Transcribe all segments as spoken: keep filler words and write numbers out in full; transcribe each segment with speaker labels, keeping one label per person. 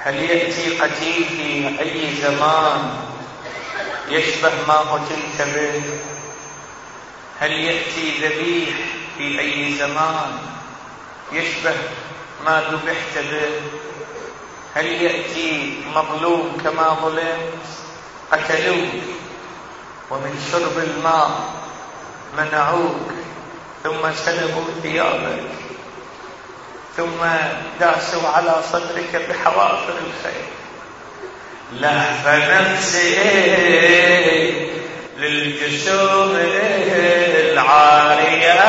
Speaker 1: هل يأتي قتيل في أي زمان يشبه ما قتلت به؟ هل يأتي ذبيح في أي زمان يشبه ما ذبحت به؟ هل يأتي مظلوم كما ظلمت؟ قتلوك ومن شرب الماء منعوك، ثم سلبوا ثيابك، ثم داسوا على صدرك بحوافر الخيل. لهف نفسي للجسوم العارية،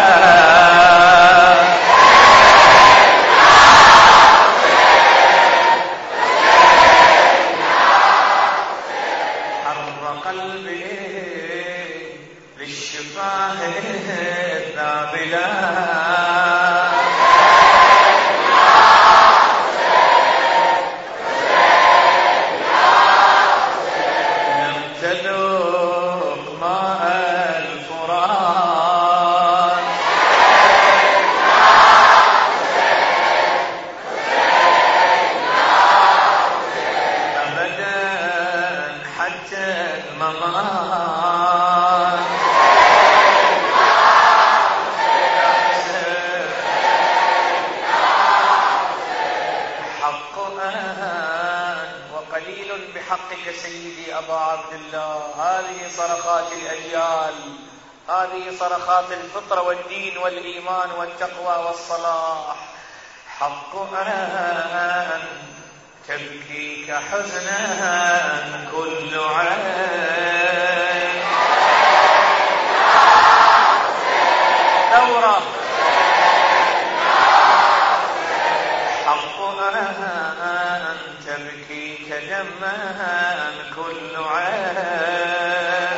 Speaker 1: حر قلبي للشفاه الذابلة، بحقك سيدي أبا عبد الله. هذه صرخات الأجيال، هذه صرخات الفطرة والدين والإيمان والتقوى والصلاح. حق أن تبكيك حزنا كل عين، ثورة. حق أن تبكيك دما كل عين،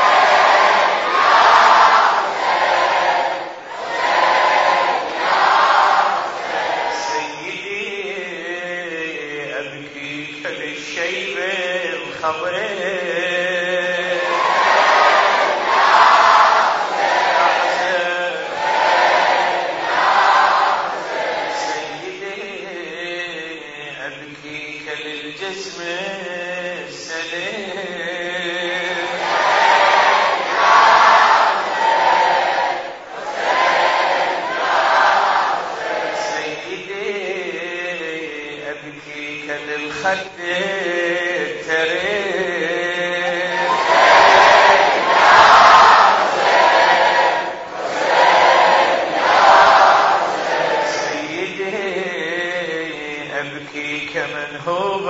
Speaker 1: سيدي أبكيك للشيب الخضير، للجسم السليم، سيدي أبكيك للخد التريم، سيدي أبكيك منهوب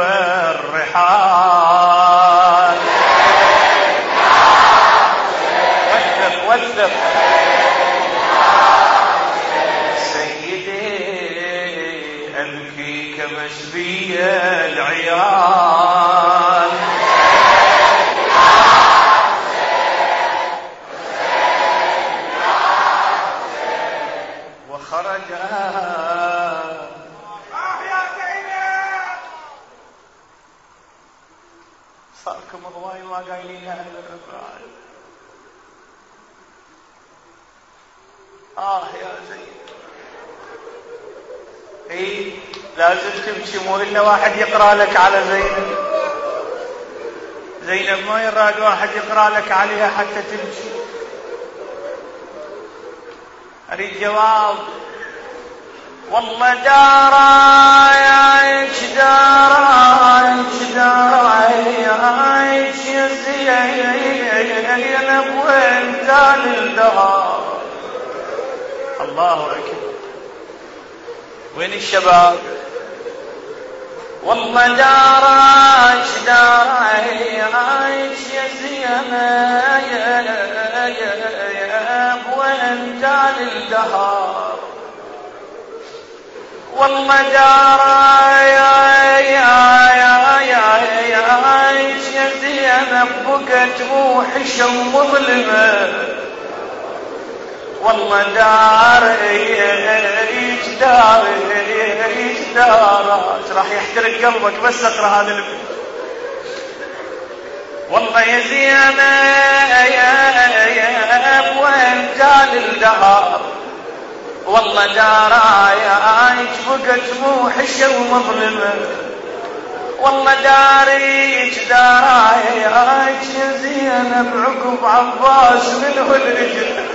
Speaker 1: الرحال، وثق وثق، سيدي أبكيك مشبي العيال، وخرج صاركم ضواي ما قايلين أهل الرفاعي. آه يا زين، إيه لازم تمشي، مو إلا واحد يقرأ لك على زينب. زينب ما يراد واحد يقرأ لك عليها حتى تمشي. أريد جواب. والله دارايش دارايش دارايش يا زينب وين زال الدهر. الله أكبر. وين الشباب؟ والله دارايش دارايش يا زينب وين زال الدهر. والله دارايش يا زينب بقت موحشة ومظلمة. والله داريش داريش داريش راح يحترق قلبك بس اقرا هذا البيت. والله يا زينب وين زال الدهر. والله دارايش بقت موحشة ومظلمة. والله داريج دارايج يا زينب عقب عباس منه الرجل.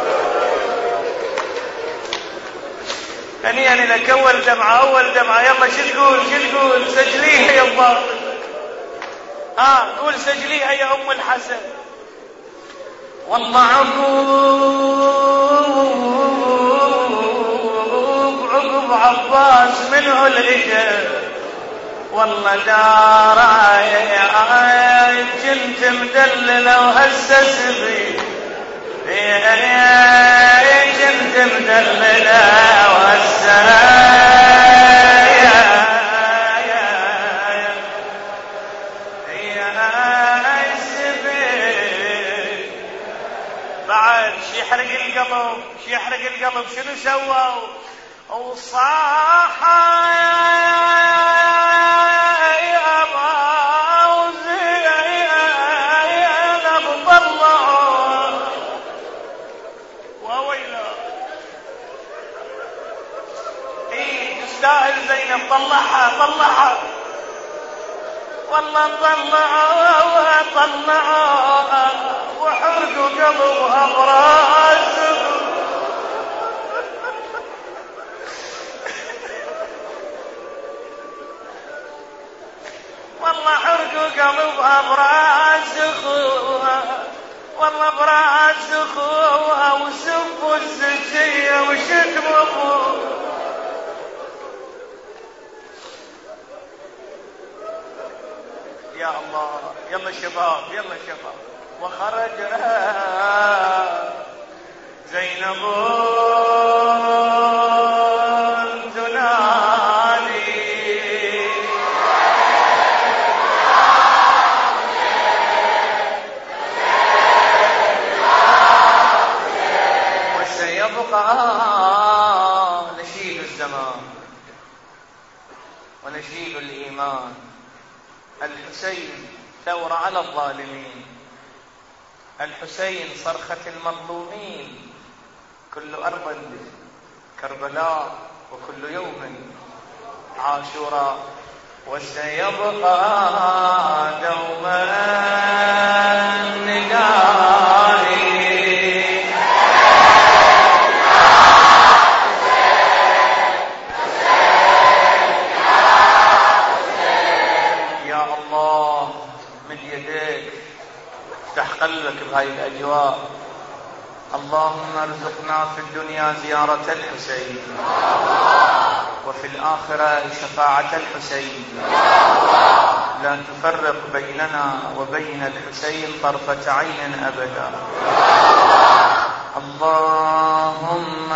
Speaker 1: هنيئا لك اول دمعه اول دمعه. يلا شو تقول شو تقول؟ سجليها يا الله. ها قول سجليها يا ام الحسن. والله عقوب عقب عباس منه الرجل. والله داراي كنت مدلله وهسه سبي كنت مدلله وهسه بعد شي يحرق القلب شي يحرق القلب. شنو سووا؟ وصاح تستاهل زينب. طلعها طلعها والله طلعوها طلعوها وحرقوا قلبها براسهم. والله حرقوا قلبها براس اخوها والله براس اخوها وسبوا الزكيه وشتموا ابوها. يا الله. يلا شباب يلا شباب. وخرج زينب تنادي وسيبقى نشيد الزمان ونشيد الإيمان. الحسين ثورة على الظالمين. الحسين صرخة المظلومين. كل أرض كربلاء وكل يوم عاشوراء. وسيبقى دوما ندائي قلبك بهاي الأجواء. اللهم ارزقنا في الدنيا زيارة الحسين وفي الآخرة شفاعة الحسين. لا تفرق بيننا وبين الحسين طرفة عين أبدا. اللهم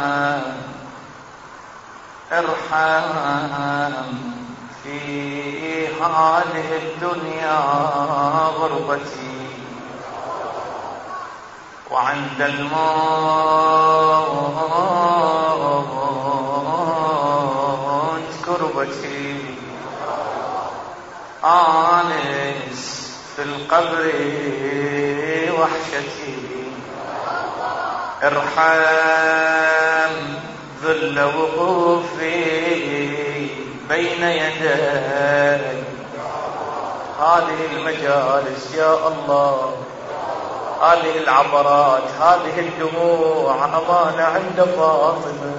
Speaker 1: ارحم في هذه الدنيا غربتي وعند الموت كربتي. آنس في القبر وحشتي. ارحم ذل وقوفي بين يدي هذه المجالس يا الله. هذه العبرات هذه الدموع أمانة عند فاطمة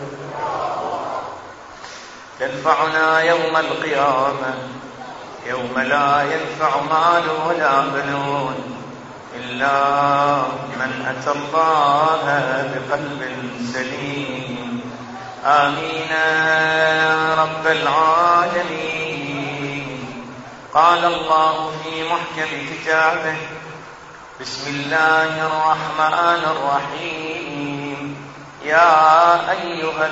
Speaker 1: تنفعنا يوم القيامة يوم لا ينفع مال ولا بنون إلا من أتى الله بقلب سليم. آمين يا رب العالمين. قال الله في محكم كتابه: بسم الله الرحمن الرحيم. يا أيها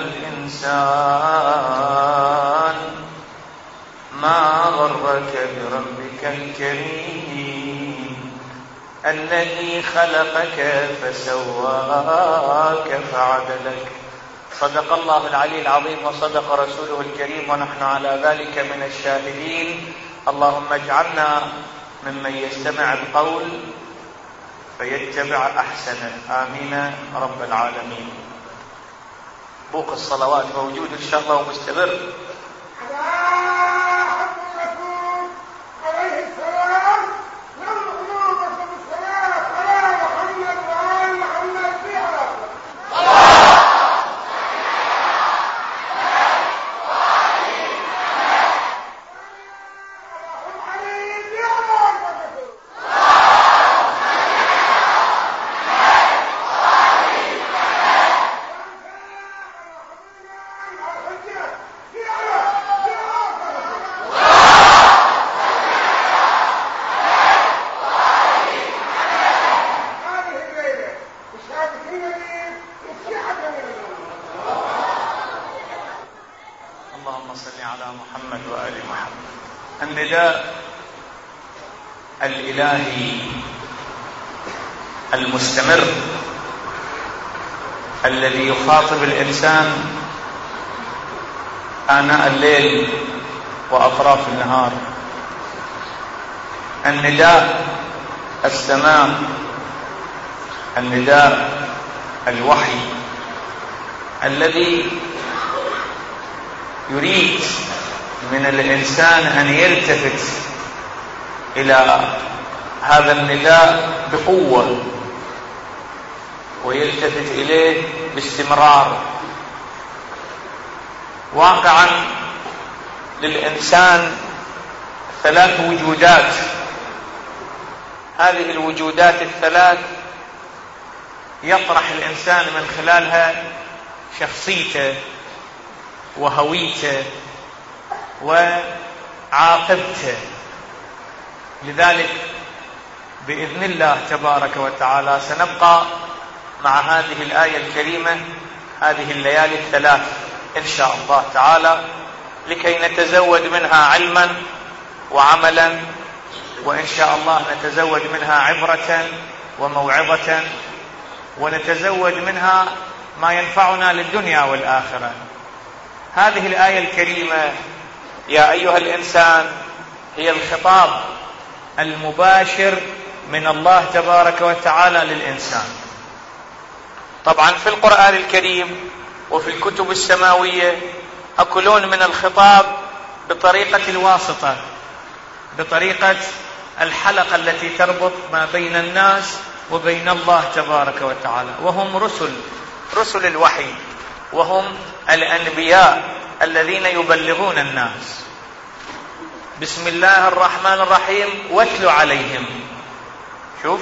Speaker 1: الإنسان ما غرك بربك الكريم الذي خلقك فسواك فعدلك. صدق الله العلي العظيم وصدق رسوله الكريم ونحن على ذلك من الشاهدين. اللهم اجعلنا ممن يستمع القول فيتبع أحسنه. آمين رب العالمين. بوق الصلوات موجود إن شاء الله ومستمر. وآل محمد. النداء الإلهي المستمر الذي يخاطب الإنسان آناء الليل وأطراف النهار، النداء السماء، النداء الوحي الذي يريد من الإنسان أن يلتفت إلى هذا النداء بقوة ويلتفت إليه باستمرار. واقعا للإنسان ثلاث وجودات، هذه الوجودات الثلاث يطرح الإنسان من خلالها شخصيته وهويته وعاقبته. لذلك بإذن الله تبارك وتعالى سنبقى مع هذه الآية الكريمة هذه الليالي الثلاث إن شاء الله تعالى، لكي نتزود منها علما وعملا، وإن شاء الله نتزود منها عبرة وموعظة، ونتزود منها ما ينفعنا للدنيا والآخرة. هذه الآية الكريمة يا أيها الإنسان هي الخطاب المباشر من الله تبارك وتعالى للإنسان. طبعا في القرآن الكريم وفي الكتب السماوية أكو لون من الخطاب بطريقة الواسطة، بطريقة الحلقة التي تربط ما بين الناس وبين الله تبارك وتعالى، وهم رسل رسل الوحي، وهم الأنبياء الذين يبلغون الناس. بسم الله الرحمن الرحيم واتل عليهم. شوف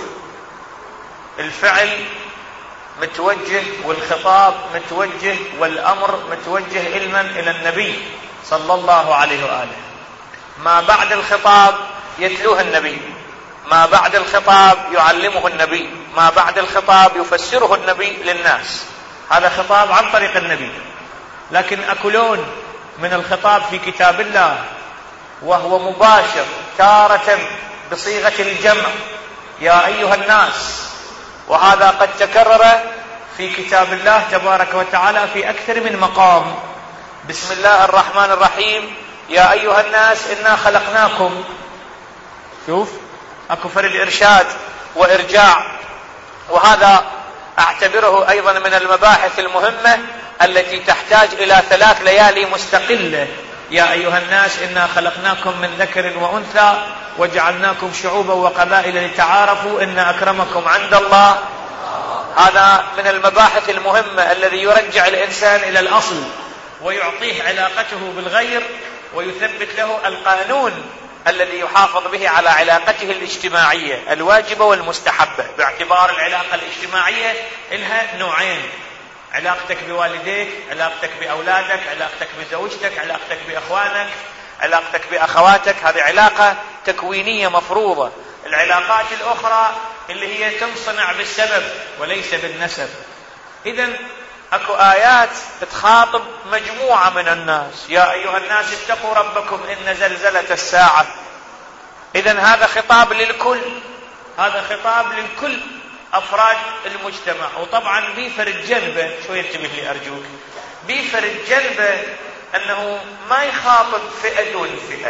Speaker 1: الفعل متوجه والخطاب متوجه والأمر متوجه علما إلى النبي صلى الله عليه وآله. ما بعد الخطاب يتلوه النبي، ما بعد الخطاب يعلمه النبي، ما بعد الخطاب يفسره النبي للناس. هذا خطاب عن طريق النبي. لكن أكو لون من الخطاب في كتاب الله وهو مباشر، تارة بصيغة الجمع يا أيها الناس، وهذا قد تكرر في كتاب الله تبارك وتعالى في أكثر من مقام. بسم الله الرحمن الرحيم يا أيها الناس إنا خلقناكم. شوف أكو فرد إرشاد وإرجاع، وهذا أعتبره أيضا من المباحث المهمة التي تحتاج إلى ثلاث ليالي مستقلة. يا أيها الناس إنا خلقناكم من ذكر وأنثى وجعلناكم شعوبا وقبائل لتعارفوا إن أكرمكم عند الله. هذا من المباحث المهمة الذي يرجع الإنسان إلى الأصل ويعطيه علاقته بالغير ويثبت له القانون الذي يحافظ به على علاقته الاجتماعية الواجبة والمستحبة، باعتبار العلاقة الاجتماعية لها نوعين: علاقتك بوالديك، علاقتك بأولادك، علاقتك بزوجتك، علاقتك بأخوانك، علاقتك بأخواتك. هذه علاقة تكوينية مفروضة. العلاقات الأخرى اللي هي تنصنع بالسبب وليس بالنسب. إذن أكو آيات تخاطب مجموعة من الناس: يا أيها الناس اتقوا ربكم إن زلزلة الساعة. إذن هذا خطاب للكل، هذا خطاب للكل أفراد المجتمع. وطبعا بيفرد جنبه، شوية انتبه لي أرجوك، بيفرد جنبه أنه ما يخاطب فئة دون فئة.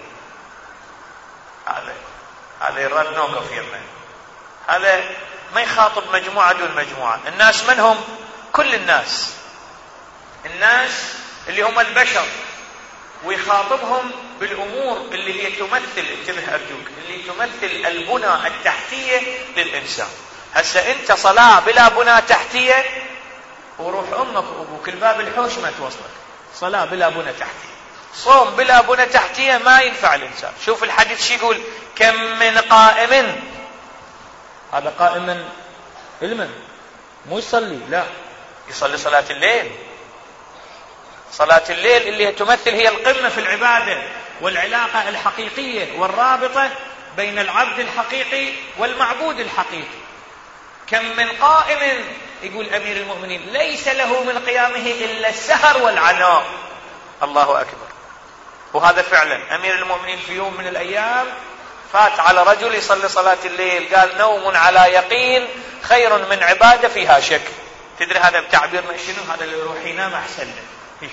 Speaker 1: هذا هذا يراد نوقف يمه. هذا ما يخاطب مجموعة دون مجموعة. الناس من هم؟ كل الناس، الناس اللي هم البشر، ويخاطبهم بالأمور اللي هي تمثل، انتبه أرجوك، اللي تمثل البنى التحتية للإنسان. هسه أنت صلاة بلا بنى تحتية وروح أمك وأبوك الباب الحوش ما توصلك. صلاة بلا بنى تحتية، صوم بلا بنى تحتية ما ينفع الإنسان. شوف الحديث شو يقول: كم من قائم، هذا قائما علما مو يصلي، لا يصلي صلاة الليل. صلاة الليل اللي تمثل هي القمة في العبادة والعلاقة الحقيقية والرابطة بين العبد الحقيقي والمعبود الحقيقي. كم من قائم، يقول أمير المؤمنين، ليس له من قيامه إلا السهر والعناء. الله أكبر. وهذا فعلا أمير المؤمنين في يوم من الأيام فات على رجل يصلي صلاة الليل، قال نوم على يقين خير من عبادة فيها شك. تدري هذا بتعبيرنا شنو؟ هذا اللي يروح ينام أحسن له،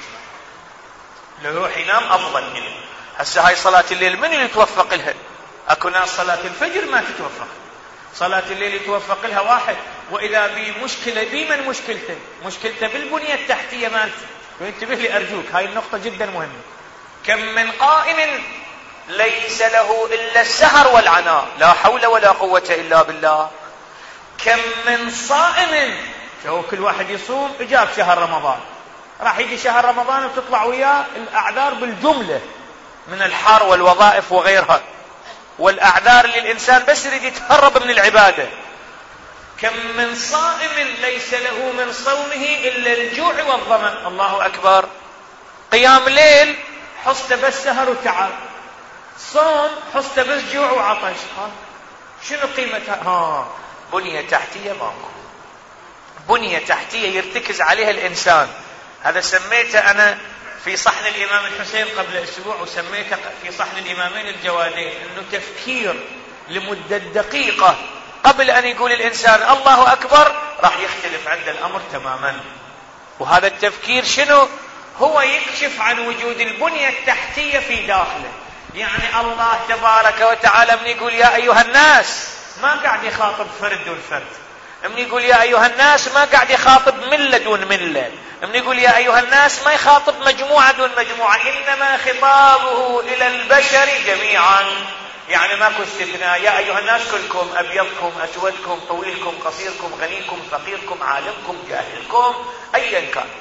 Speaker 1: لو يروح ينام أفضل له. هسه هاي صلاة الليل من اللي يتوفق لها؟ أكو ناس صلاة الفجر ما تتوفق، صلاة الليل يتوفق لها واحد، وإذا بمشكلة بمن مشكلته؟ مشكلته بالبنية التحتية مالته. وانتبه لي أرجوك، هاي النقطة جدا مهمة. كم من قائم ليس له إلا السهر والعناء، لا حول ولا قوة إلا بالله. كم من صائم، شو كل واحد يصوم، إجاب شهر رمضان، راح يجي شهر رمضان وتطلع وياه الأعذار بالجملة من الحار والوظائف وغيرها، والأعذار اللي الإنسان بس يريد يتهرب من العبادة. كم من صائم ليس له من صومه إلا الجوع والظمأ. الله أكبر. قيام ليل حصته بس سهر وتعب، صوم حصته بس جوع وعطش. ها شنو قيمتها؟ ها بنية تحتية ماكو، بنية تحتية يرتكز عليها الإنسان. هذا سميته أنا في صحن الإمام الحسين قبل أسبوع، وسميته في صحن الإمامين الجوادين، أنه تفكير لمدة دقيقة قبل أن يقول الإنسان الله أكبر راح يختلف عند الأمر تماما. وهذا التفكير شنو؟ هو يكشف عن وجود البنية التحتية في داخله. يعني الله تبارك وتعالى من يقول يا أيها الناس ما قاعد يخاطب فرد دون فرد، من يقول يا أيها الناس ما قاعد يخاطب ملة دون ملة، من يقول يا أيها الناس ما يخاطب مجموعة دون مجموعة، إنما خطابه إلى البشر جميعا. يعني ماكو استثناء. يا أيها الناس كلكم، أبيضكم أسودكم طويلكم قصيركم غنيكم فقيركم عالمكم جاهلكم أيا كان.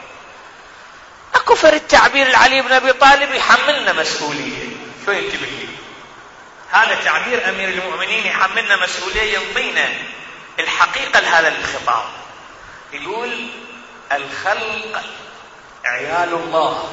Speaker 1: أكو فرد تعبير العلي بن أبي طالب يحملنا مسؤولية. شو ينتبه لي؟ هذا تعبير أمير المؤمنين يحملنا مسؤولية، ينطينا الحقيقة لهذا الخطاب. يقول الخلق عيال الله.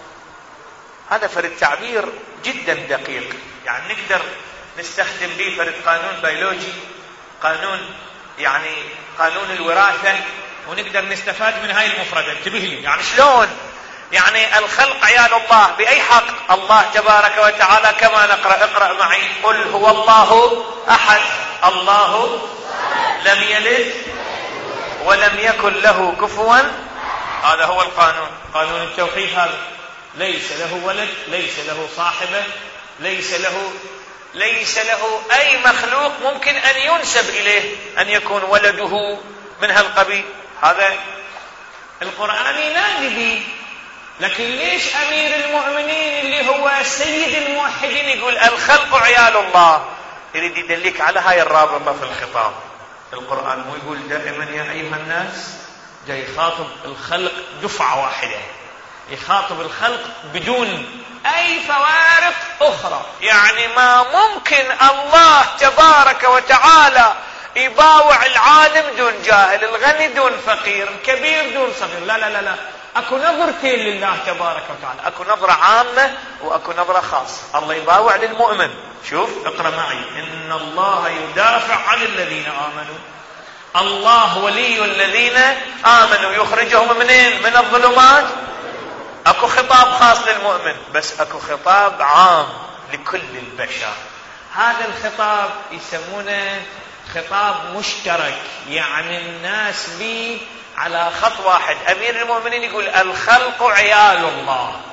Speaker 1: هذا فرد تعبير جدا دقيق، يعني نقدر نستخدم به فرد قانون بيولوجي، قانون يعني قانون الوراثة، ونقدر نستفاد من هاي المفردة. انتبه لي، يعني شلون؟ يعني الخلق عيال الله بأي حق؟ الله تبارك وتعالى كما نقرأ، اقرأ معي، قل هو الله أحد الله لم يلد ولم يكن له كفوا. هذا هو القانون، قانون التوحيد. هذا ليس له ولد، ليس له صاحبة، ليس له ليس له أي مخلوق ممكن أن ينسب إليه أن يكون ولده من هالقبيل. هذا القرآن ينادي به. لكن ليش أمير المؤمنين اللي هو سيد الموحدين يقول الخلق عيال الله؟ يريد يدلك على هاي الرابطة في الخطاب. القرآن مو يقول دائما يا أيها الناس، جاي يخاطب الخلق دفعة واحدة، يخاطب الخلق بدون أي فوارق أخرى. يعني ما ممكن الله تبارك وتعالى يباوع العالم دون جاهل، الغني دون فقير، الكبير دون صغير. لا لا لا لا، أكو نظرتين لله تبارك وتعالى، أكو نظرة عامة وأكو نظرة خاصة. الله يباوع للمؤمن. شوف اقرأ معي، إن الله يدافع عن الذين آمنوا. الله ولي الذين آمنوا يخرجهم منين؟ من الظلمات. أكو خطاب خاص للمؤمن، بس أكو خطاب عام لكل البشر. هذا الخطاب يسمونه خطاب مشترك، يعني الناس به على خط واحد. أمير المؤمنين يقول الخلق عيال الله،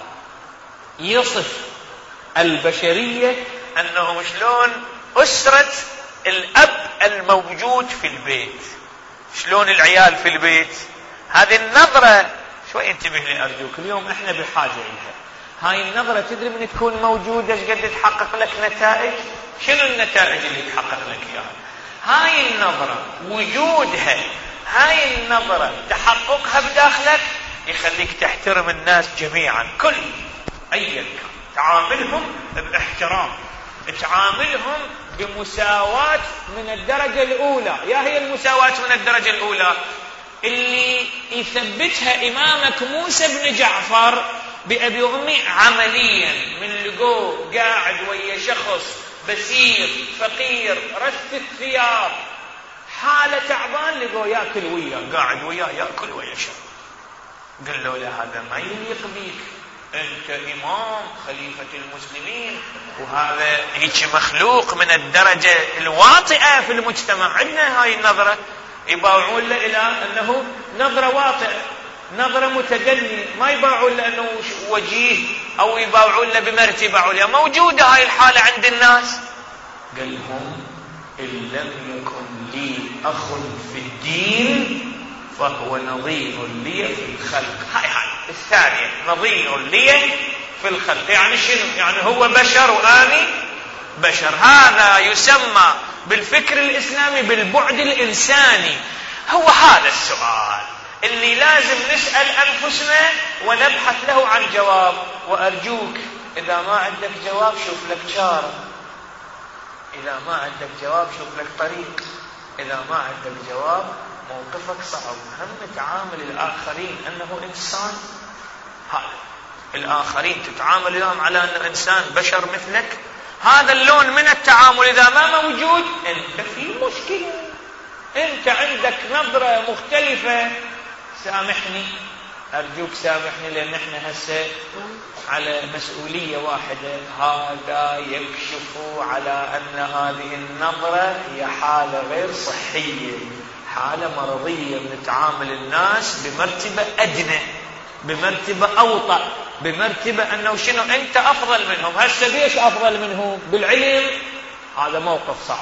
Speaker 1: يصف البشرية أنه شلون أسرة الأب الموجود في البيت، شلون العيال في البيت. هذه النظرة شوي انتبه لي أرجوك، اليوم احنا بحاجة إليها. هاي النظرة تدري من تكون موجودة ايش قد تحقق لك نتائج؟ شنو النتائج اللي تحقق لك اياها؟ هاي النظرة وجودها، هاي النظرة تحققها بداخلك يخليك تحترم الناس جميعا، كل أيا كان، تعاملهم باحترام، تعاملهم بمساواة من الدرجة الأولى. يا هي المساواة من الدرجة الأولى اللي يثبتها إمامك موسى بن جعفر بأبي وأمي عمليا، من لقوه قاعد ويا شخص بسيط فقير رث الثياب حالة تعبان، لقوه يأكل وياه، قاعد وياه يأكل ويا شرب. قال له لا، هذا ما يليق بيك، أنت إمام خليفة المسلمين، وهذا هيك مخلوق من الدرجة الواطئة في المجتمع. عندنا هاي النظرة يباوعون له إلى أنه نظرة واطئة، نظرة متدنية، ما يباوعون له أنه وجيه أو يباوعون له بمرتبة عليا. موجودة هاي الحالة عند الناس. قال لهم إن لم يكن لي أخ في الدين فهو نظير لي في الخلق. هاي هاي الثانية، نظير لي في الخلق. يعني شنو؟ يعني هو بشر وأني بشر. هذا يسمى بالفكر الإسلامي بالبعد الإنساني. هو هذا السؤال اللي لازم نسأل أنفسنا ونبحث له عن جواب. وأرجوك إذا ما عندك جواب شوف لك شارع، إذا ما عندك جواب شوف لك طريق، إذا ما عندك جواب موقفك صعب. هم تعامل الآخرين أنه إنسان، هذا الآخرين تتعامل لهم على أنه إنسان بشر مثلك. هذا اللون من التعامل إذا ما موجود أنت في مشكلة، أنت عندك نظرة مختلفة. سامحني، أرجوك سامحني، لأن احنا هسه على مسؤولية واحدة. هذا يكشف على أن هذه النظرة هي حالة غير صحية، حالة مرضية. بنتعامل الناس بمرتبة أدنى، بمرتبة أوطى، بمرتبة أنه شنو أنت أفضل منهم. هسه ليش أفضل منهم؟ بالعلم هذا موقف صعب،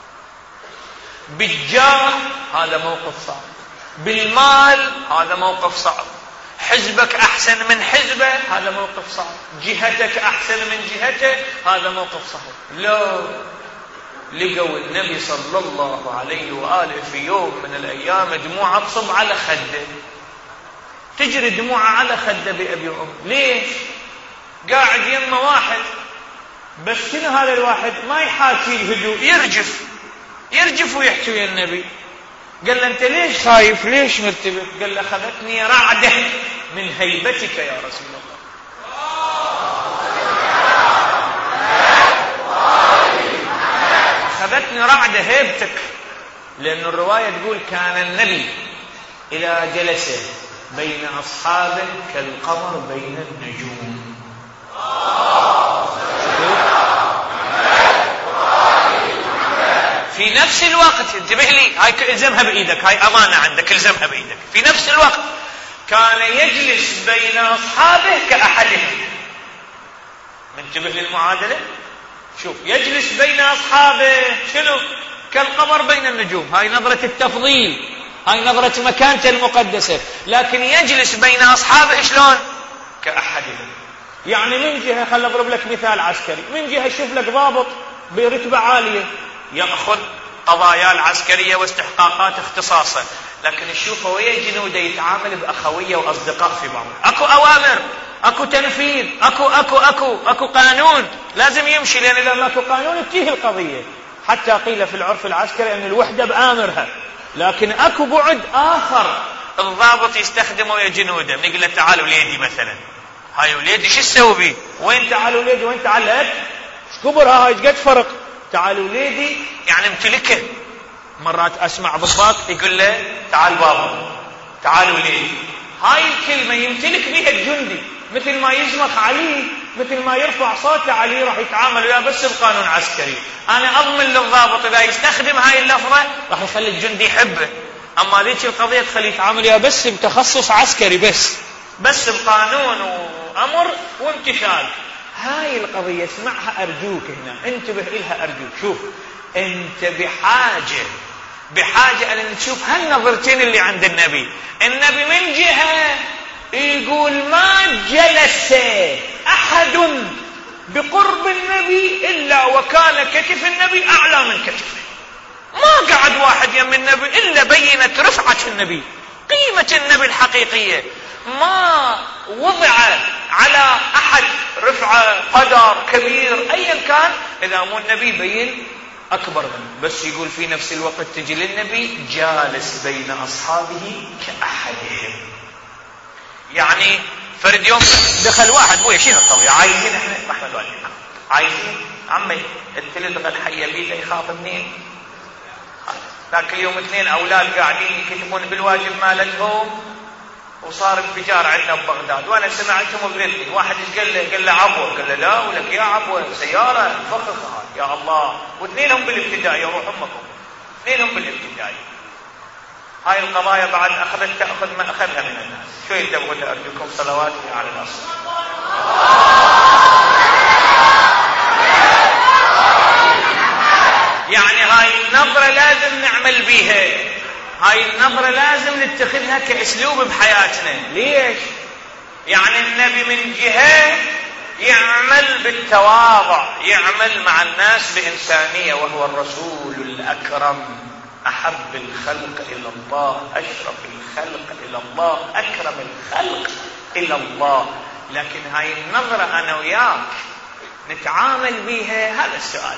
Speaker 1: بالجاه هذا موقف صعب، بالمال هذا موقف صعب، حزبك أحسن من حزبه هذا موقف صعب، جهتك أحسن من جهته هذا موقف صعب. لا، لقوا النبي صلى الله عليه وآله في يوم من الأيام دموعه تصب على خده، تجري دموعه على خده بأبي وأم. ليش؟ قاعد يمه واحد، بس شنو هذا الواحد؟ ما يحاكي الهدوء، يرجف يرجف ويحكي ويا النبي. قال له أنت ليش خايف؟ ليش مرتبك؟ قال له أخذتني رعدة من هيبتك يا رسول الله. أخذتني رعدة هيبتك. لأن الرواية تقول كان النبي إذا جلس بين أصحابه كالقمر بين النجوم. في نفس الوقت، انتبه لي، هاي الزمها بإيدك، هاي أمانة عندك، الزمها بإيدك. في نفس الوقت كان يجلس بين أصحابه كأحدهم. منتبه للمعادلة؟ شوف، يجلس بين أصحابه شنو؟ كالقمر بين النجوم. هاي نظرة التفضيل، هاي نظرة مكانته المقدسة. لكن يجلس بين أصحابه شلون؟ كأحدهم. يعني من جهة، خل أضرب لك مثال عسكري، من جهة شوف لك ضابط برتبة عالية يأخذ قضايا العسكرية واستحقاقات اختصاصه، لكن نشوفه ويا جنوده يتعامل بأخوية وأصدقاء في بعض. أكو أوامر، أكو تنفيذ، أكو أكو أكو أكو قانون لازم يمشي، لأن إذا ما أكو قانون تيه القضية. حتى قيل في العرف العسكري أن الوحدة بآمرها. لكن أكو بعد آخر الضابط يستخدمه يا جنوده. نقول له تعالوا ليدي مثلا، هاي وليدي شو تسوي بيه؟ وين تعالوا ليدي؟ وين تعلق؟ كبرها هاي قد فرق. تعالوا ليدي يعني امتلكه. مرات أسمع ضباط يقول له تعال بابا، تعالوا ليدي. هاي الكلمة يمتلك بها الجندي، مثل ما يزمخ عليه، مثل ما يرفع صوته عليه، راح يتعامل وياه بس بقانون عسكري. أنا أضمن للضابط إذا يستخدم هاي اللفظة راح يخلي الجندي يحبه. أما ذيك القضية تخلي يتعامل وياه بس بتخصص عسكري، بس بس بقانون وأمر وامتثال. هاي القضية اسمعها أرجوك هنا، انتبه إلها أرجوك. شوف، أنت بحاجة بحاجة أن نشوف هالنظرتين اللي عند النبي. النبي من جهة يقول ما جلس أحد بقرب النبي إلا وكان كتف النبي أعلى من كتفه. ما قعد واحد يم النبي إلا بينت رفعة النبي، قيمة النبي الحقيقية. ما وضع على أحد رفعة قدر كبير أيا كان إذا مو النبي بين أكبر منه. بس يقول في نفس الوقت تجي للنبي جالس بين أصحابه كأحدهم. يعني فرد يوم دخل واحد بويا شنو الطوية عايزين احنا احمد والدين عايزين عمي التلدغ الحية بيته يخاف اثنين. ذاك اليوم اثنين أولاد قاعدين يكتبون بالواجب مالتهم، وصار انفجار عندنا ببغداد، وانا سمعتهم بإذني. واحد ايش قال له؟ قال له عبوه. قال له لا، ولك يا عبوه سياره فخخها يا الله. واثنينهم بالابتدائي يروح امكم، اثنينهم بالابتدائي. هاي القضايا بعد اخذت تاخذ ما اخذها من الناس. شو ينتبهون؟ ارجوكم صلواتي على الاصل. يعني هاي النظره لازم نعمل بيها، هاي النظرة لازم نتخذها كأسلوب بحياتنا. ليش؟ يعني النبي من جهة يعمل بالتواضع، يعمل مع الناس بإنسانية، وهو الرسول الأكرم، أحب الخلق إلى الله، أشرف الخلق إلى الله، أكرم الخلق إلى الله. لكن هاي النظرة أنا وياك نتعامل بها، هذا السؤال.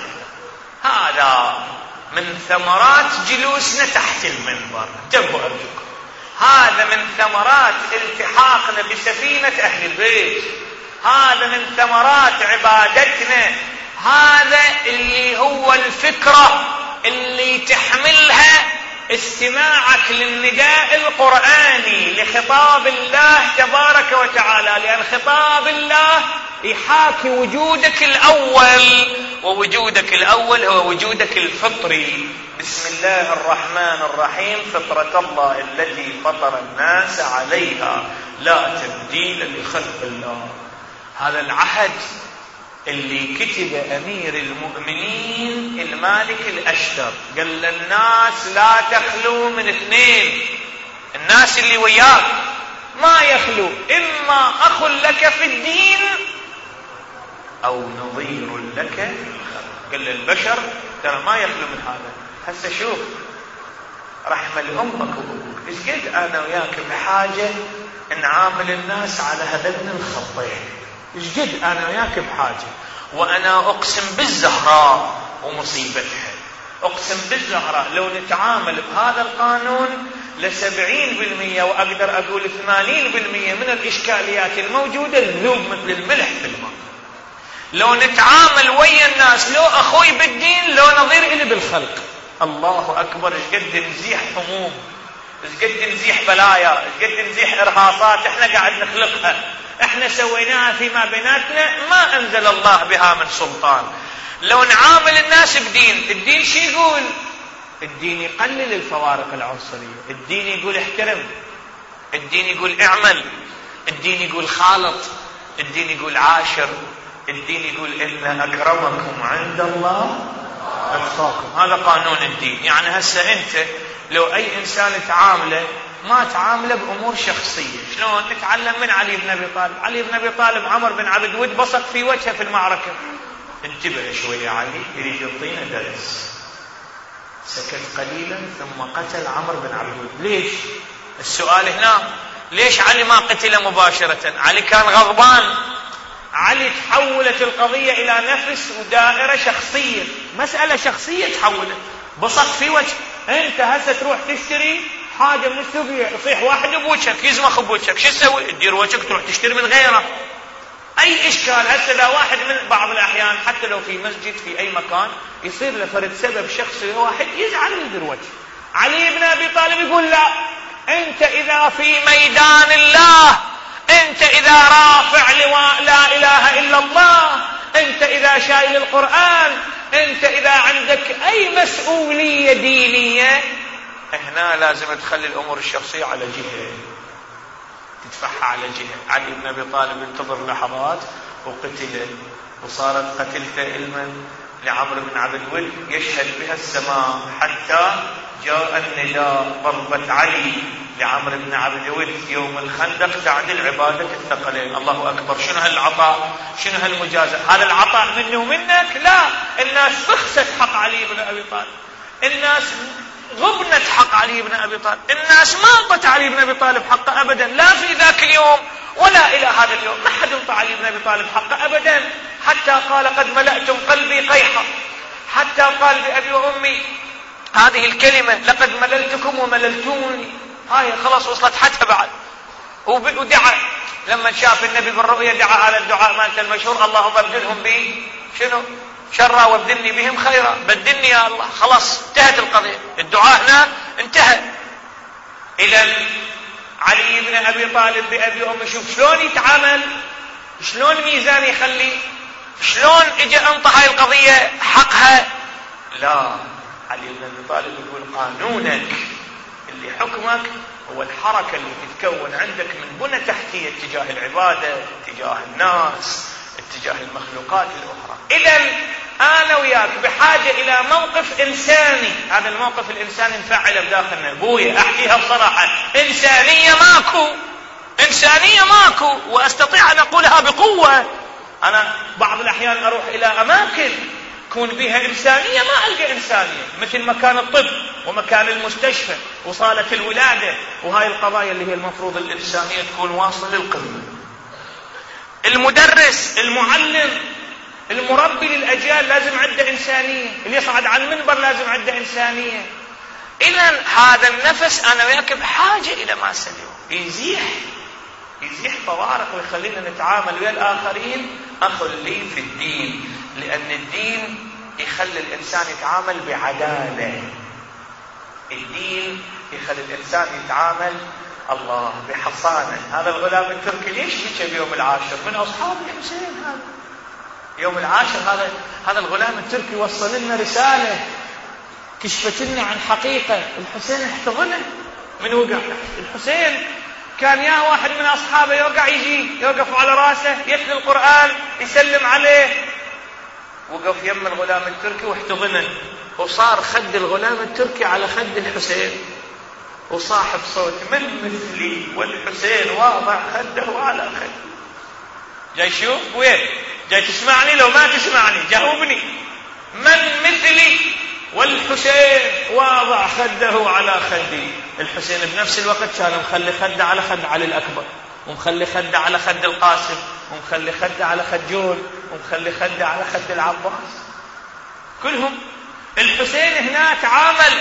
Speaker 1: هذا من ثمرات جلوسنا تحت المنبر. انتبهوا أرجوكم، هذا من ثمرات التحاقنا بسفينة أهل البيت، هذا من ثمرات عبادتنا، هذا اللي هو الفكرة اللي تحملها استماعك للنداء القرآني لخطاب الله تبارك وتعالى، لأن خطاب الله يحاكي وجودك الأول، ووجودك الأول هو وجودك الفطري. بسم الله الرحمن الرحيم، فطرة الله التي فطر الناس عليها لا تبديل لخلق الله. هذا العهد اللي كتب أمير المؤمنين المالك الأشتر، قال للناس لا تخلو من اثنين، الناس اللي وياك ما يخلو، إما أخ لك في الدين أو نظير لك في الخلق. قال للبشر ترى ما يخلو من هذا. هسه شوف رحم الأمك وأبوك، إيش قد أنا وياك بحاجة نعامل الناس على هذين الخطين، إيش قد أنا وياك بحاجة. وأنا أقسم بالزهراء ومصيبتها، أقسم بالزهراء لو نتعامل بهذا القانون لسبعين بالمية وأقدر أقول ثمانين بالمية من الإشكاليات الموجودة تذوب مثل الملح في الماء. لو نتعامل ويا الناس لو أخوي بالدين لو نظير إلي بالخلق. الله أكبر، إيش قد نزيح هموم، إيش قد نزيح بلايا، إيش قد نزيح إرهاصات إحنا قاعد نخلقها، إحنا سويناها فيما بيناتنا ما أنزل الله بها من سلطان. لو نعامل الناس بدين، الدين شي يقول؟ الدين يقلل الفوارق العنصرية، الدين يقول احترم، الدين يقول اعمل، الدين يقول خالط، الدين يقول عاشر، الدين يقول إن أكرمكم عند الله أتقاكم. هذا قانون الدين. يعني هسه أنت لو أي إنسان تعامله ما تعامله بأمور شخصية. شلون نتعلم من علي بن أبي طالب؟ علي بن أبي طالب عمر بن عبد ود بصق في وجهه في المعركة، انتبه شوي يا علي يريد يعطينا درس. سكت قليلا ثم قتل عمر بن عبد ود. ليش؟ السؤال هنا، ليش علي ما قتل مباشرة؟ علي كان غضبان، علي تحولت القضية إلى نفس ودائرة شخصية، مسألة شخصية تحولت، بصق في وجه. أنت هسه تروح تشتري حاجة من السوق يصيح واحد بوجهك يزمخ بوجهك، شو تسوي؟ تدير وجهك تروح تشتري من غيره. أي إشكال؟ هسه لا واحد من بعض الأحيان حتى لو في مسجد في أي مكان يصير لفرد سبب شخصي واحد يزعل ويدير وجه. علي بن أبي طالب يقول لا، أنت إذا في ميدان الله، أنت إذا رافع لواء لا إله إلا الله، أنت إذا شايل القرآن، أنت إذا عندك أي مسؤولية دينية، هنا لازم تخلي الأمور الشخصية على جهة، تدفعها على جهة. علي بن أبي طالب انتظر لحظات وقتل، وصارت قتلته علما لعمرو بن عبد ود يشهد بها السماء، حتى جاء النداء ضربة علي لعمرو بن عبد ود يوم الخندق تعدل عبادة الثقلين. الله أكبر. شنو هالعطاء، شنو هالمجازة؟ هذا العطاء مني ومنك؟ لا، الناس فخست حق علي بن أبي طالب، الناس غبنت حق علي بن أبي طالب، الناس ما انطت علي بن أبي طالب حقه أبدا، لا في ذاك اليوم ولا إلى هذا اليوم ما حد انطى علي بن أبي طالب حقه أبدا، حتى قال قد ملأتم قلبي قيحا، حتى قال بأبي وأمي هذه الكلمة لقد مللتكم ومللتوني. هاي خلاص وصلت حتى بعد. ودعا لما شاف النبي بالرؤيا دعا على الدعاء مالته المشهور، اللهم ابدلهم بي شنو شرا وابدلني بهم خيرا، بدلني يا الله. خلاص انتهت القضية، الدعاء هنا انتهى. إذا علي بن أبي طالب بأبي أمي، شوف شلون يتعامل، شلون ميزان يخلي، شلون اجى انطى هاي القضية حقها. لا، علي بن أبي طالب يقول قانونك اللي حكمك هو الحركة اللي تتكون عندك من بنى تحتية اتجاه العبادة، اتجاه الناس، اتجاه المخلوقات الأخرى. إذن أنا وياك بحاجة إلى موقف إنساني. هذا الموقف الإنساني نفعله بداخلنا. أبويا أحكيها بصراحة، إنسانية ماكو، إنسانية ماكو، وأستطيع أن أقولها بقوة. أنا بعض الأحيان أروح إلى أماكن تكون بها إنسانية ما ألقى إنسانية، مثل مكان الطب ومكان المستشفى وصالة الولادة وهاي القضايا اللي هي المفروض الإنسانية تكون واصلة للقمة. المدرس، المعلم، المربي للأجيال لازم عنده إنسانية، اللي يصعد على المنبر لازم عنده إنسانية. إذن هذا النفس أنا وياك بحاجة إلى ما سليم يزيح يزيح فوارق ويخلينا نتعامل ويا الآخرين أخو لي في الدين، لأن الدين يخلي الإنسان يتعامل بعدالة. الدين يخلي الإنسان يتعامل الله بحصانة. هذا الغلام التركي ليش بكى بيوم العاشر؟ من أصحاب الحسين. هذا يوم العاشر، هذا هذا الغلام التركي وصل لنا رسالة، كشفت لنا عن حقيقة. الحسين احتضنه من وقع. الحسين كان يا واحد من أصحابه يوقع يجي يوقف على راسه يتلي القرآن يسلم عليه، وقف يم الغلام التركي واحتضنه، وصار خد الغلام التركي على خد الحسين، وصاحب صوت من مثلي والحسين واضع خده على خده. جاي شوف وين جاي تسمعني؟ لو ما تسمعني جاوبني. من مثلي والحسين واضع خده على خدي. الحسين بنفس الوقت كان مخلي خده على خد علي الأكبر، ومخلي خده على خد القاسم، ومخلي خده على خد جول، ومخلي خده على خد العباس، كلهم. الحسين هنا تعامل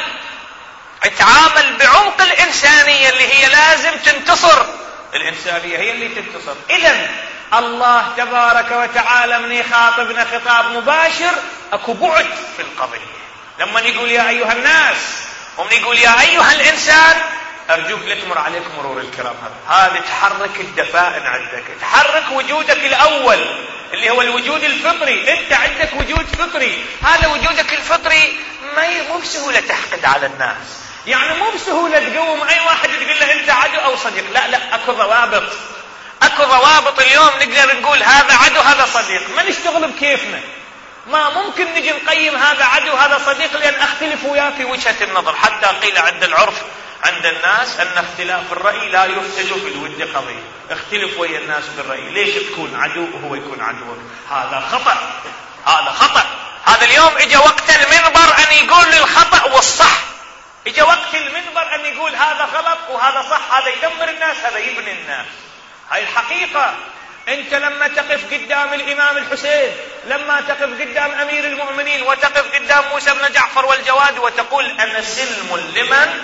Speaker 1: تعامل بعمق الإنسانية اللي هي لازم تنتصر. الإنسانية هي اللي تنتصر. إذن الله تبارك وتعالى من يخاطبنا خطاب مباشر اكو بعد في القضية. لما يقول يا أيها الناس ومن يقول يا أيها الإنسان، أرجوك لا تمر عليك مرور الكرام. هذا هذا تحرك الدفائن عندك، تحرك وجودك الأول اللي هو الوجود الفطري. أنت عندك وجود فطري، هذا وجودك الفطري ما مو بسهولة تحقد على الناس، يعني مو بسهولة تقوم أي واحد تقول له أنت عدو أو صديق. لا لا، أكو ضوابط، أكو ضوابط. اليوم نقدر نقول هذا عدو هذا صديق، ما نشتغل بكيفنا. ما ممكن نجي نقيم هذا عدو هذا صديق لأن أختلف وياه في وجهة النظر. حتى قيل عند العرف عند الناس أن اختلاف الرأي لا يفسد في الود قضية. اختلف ويا الناس بالرأي، ليش تكون عدو وهو يكون عدوك؟ هذا خطأ، هذا خطأ. هذا اليوم اجى وقت المنبر أن يقول للخطأ والصح، اجى وقت المنبر أن يقول هذا غلط وهذا صح، هذا يدمر الناس هذا يبني الناس. هاي الحقيقة. أنت لما تقف قدام الإمام الحسين، لما تقف قدام أمير المؤمنين، وتقف قدام موسى بن جعفر والجواد وتقول أنا سلم لمن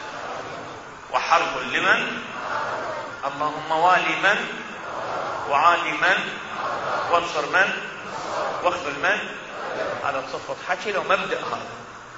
Speaker 1: وحرب لمن، اللهم والي من وعادي من وانصر من واخذل من، هذا تصفط حكي لو مبدأ، هذا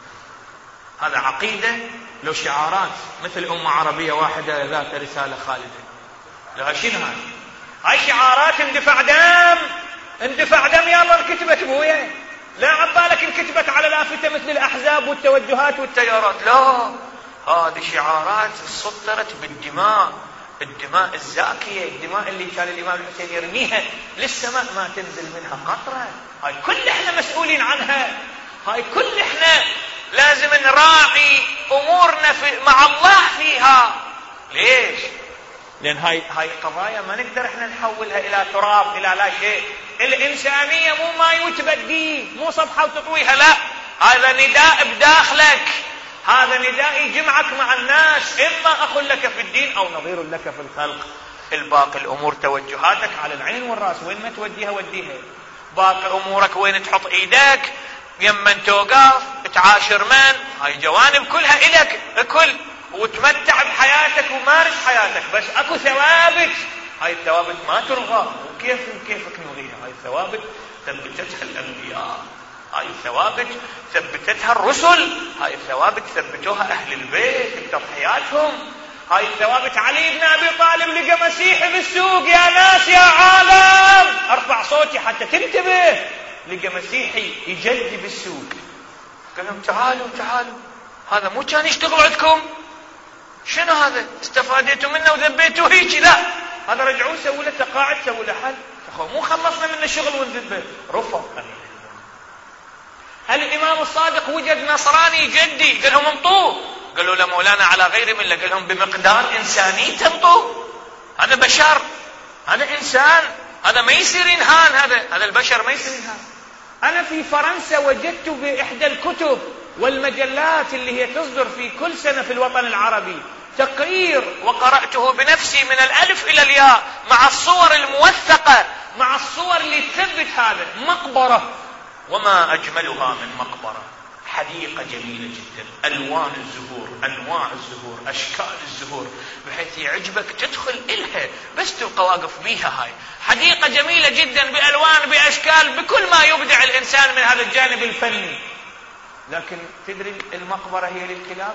Speaker 1: هذا عقيدة لو شعارات. مثل أمة عربية واحدة ذات رسالة خالدة، لها شنو هاي؟ هاي شعارات اندفع دم، اندفع دم. يلا انكتبت بويا، لا عبالك انكتبت على لافتة مثل الأحزاب والتوجهات والتيارات، لا، هذه شعارات سطرت بالدماء، الدماء الزاكية، الدماء اللي كان الإمام الحسين يرميها للسماء ما تنزل منها قطرة. هاي كل احنا مسؤولين عنها، هاي كل احنا لازم نراعي أمورنا في مع الله فيها. ليش؟ لأن هاي هاي قضايا ما نقدر احنا نحولها إلى تراب إلى لا شيء. الإنسانية مو ما يتبدي، مو صفحة وتطويها، لا، هذا نداء بداخلك، هذا نداء يجمعك مع الناس، إما أخ لك في الدين أو نظير لك في الخلق. الباقي الأمور توجهاتك على العين والرأس، وين ما توديها وديها. باقي أمورك وين تحط إيدك، يمن توقف، تعاشر من، هاي جوانب كلها إلك كل، وتمتع بحياتك ومارس حياتك. بس اكو ثوابت، هاي الثوابت ما تلغى، وكيف كيفك نلغيها؟ هاي الثوابت ثبتتها الانبياء، هاي الثوابت ثبتتها الرسل، هاي الثوابت ثبتوها اهل البيت بتضحياتهم. هاي ثوابت علي بن أبي طالب لقى مسيحي بالسوق، يا ناس يا عالم أرفع صوتي حتى تنتبه، لقى مسيحي يجدي بالسوق، قال لهم تعالوا تعالوا، هذا مو كان يشتغل عندكم؟ شنو هذا استفاديتوا منه وذبيتوا هيك؟ لا، هذا رجعوا سووا له تقاعد، سووا له حل، مو خلصنا منه شغل ونذبه. رفض أمير المؤمنين. الإمام الصادق وجد نصراني يجدي، قال لهم انطوه، قالوا له مولانا على غير مله، قال لهم بمقدار إنساني تنطوه، هذا بشر، هذا إنسان، هذا ما يصير ينهان، هذا هذا البشر ما يصير ينهان. أنا في فرنسا وجدت بإحدى الكتب والمجلات اللي هي تصدر في كل سنة في الوطن العربي تقرير، وقرأته بنفسي من الألف إلى الياء مع الصور الموثقة، مع الصور اللي تثبت هذا. مقبرة وما أجملها من مقبرة، حديقة جميلة جدا، ألوان الزهور، أنواع الزهور، أشكال الزهور، بحيث يعجبك تدخل إلها بس تبقى واقف بيها. هاي حديقة جميلة جدا بألوان بأشكال بكل ما يبدع الإنسان من هذا الجانب الفني. لكن تدري المقبرة هي للكلاب،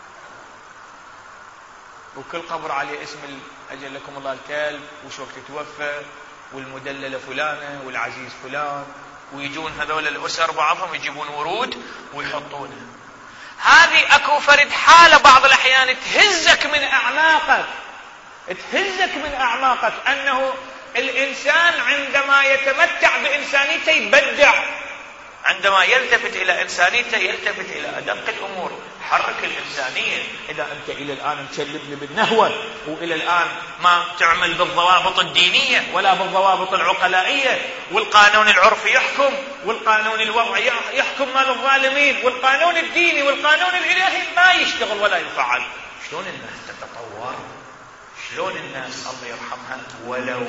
Speaker 1: وكل قبر عليه اسم أجل لكم الله الكلب، وش وقت توفى، والمدللة فلانة، والعزيز فلان، ويجون هذول الأسر بعضهم يجيبون ورود ويحطونه. هذه أكو فرد حالة بعض الأحيان تهزك من أعماقك، تهزك من أعماقك، أنه الإنسان عندما يتمتع بإنسانيته يبدع، عندما يلتفت إلى إنسانيته يلتفت إلى أدق الأمور. حرك الإنسانية. إذا أنت إلى الآن مشلبني بالنهوة، وإلى الآن ما تعمل بالضوابط الدينية ولا بالضوابط العقلائية، والقانون العرفي يحكم، والقانون الوضعي يحكم مال الظالمين، والقانون الديني والقانون الإلهي ما يشتغل ولا يفعل، شلون الناس تتطور؟ شلون الناس الله يرحمها ولو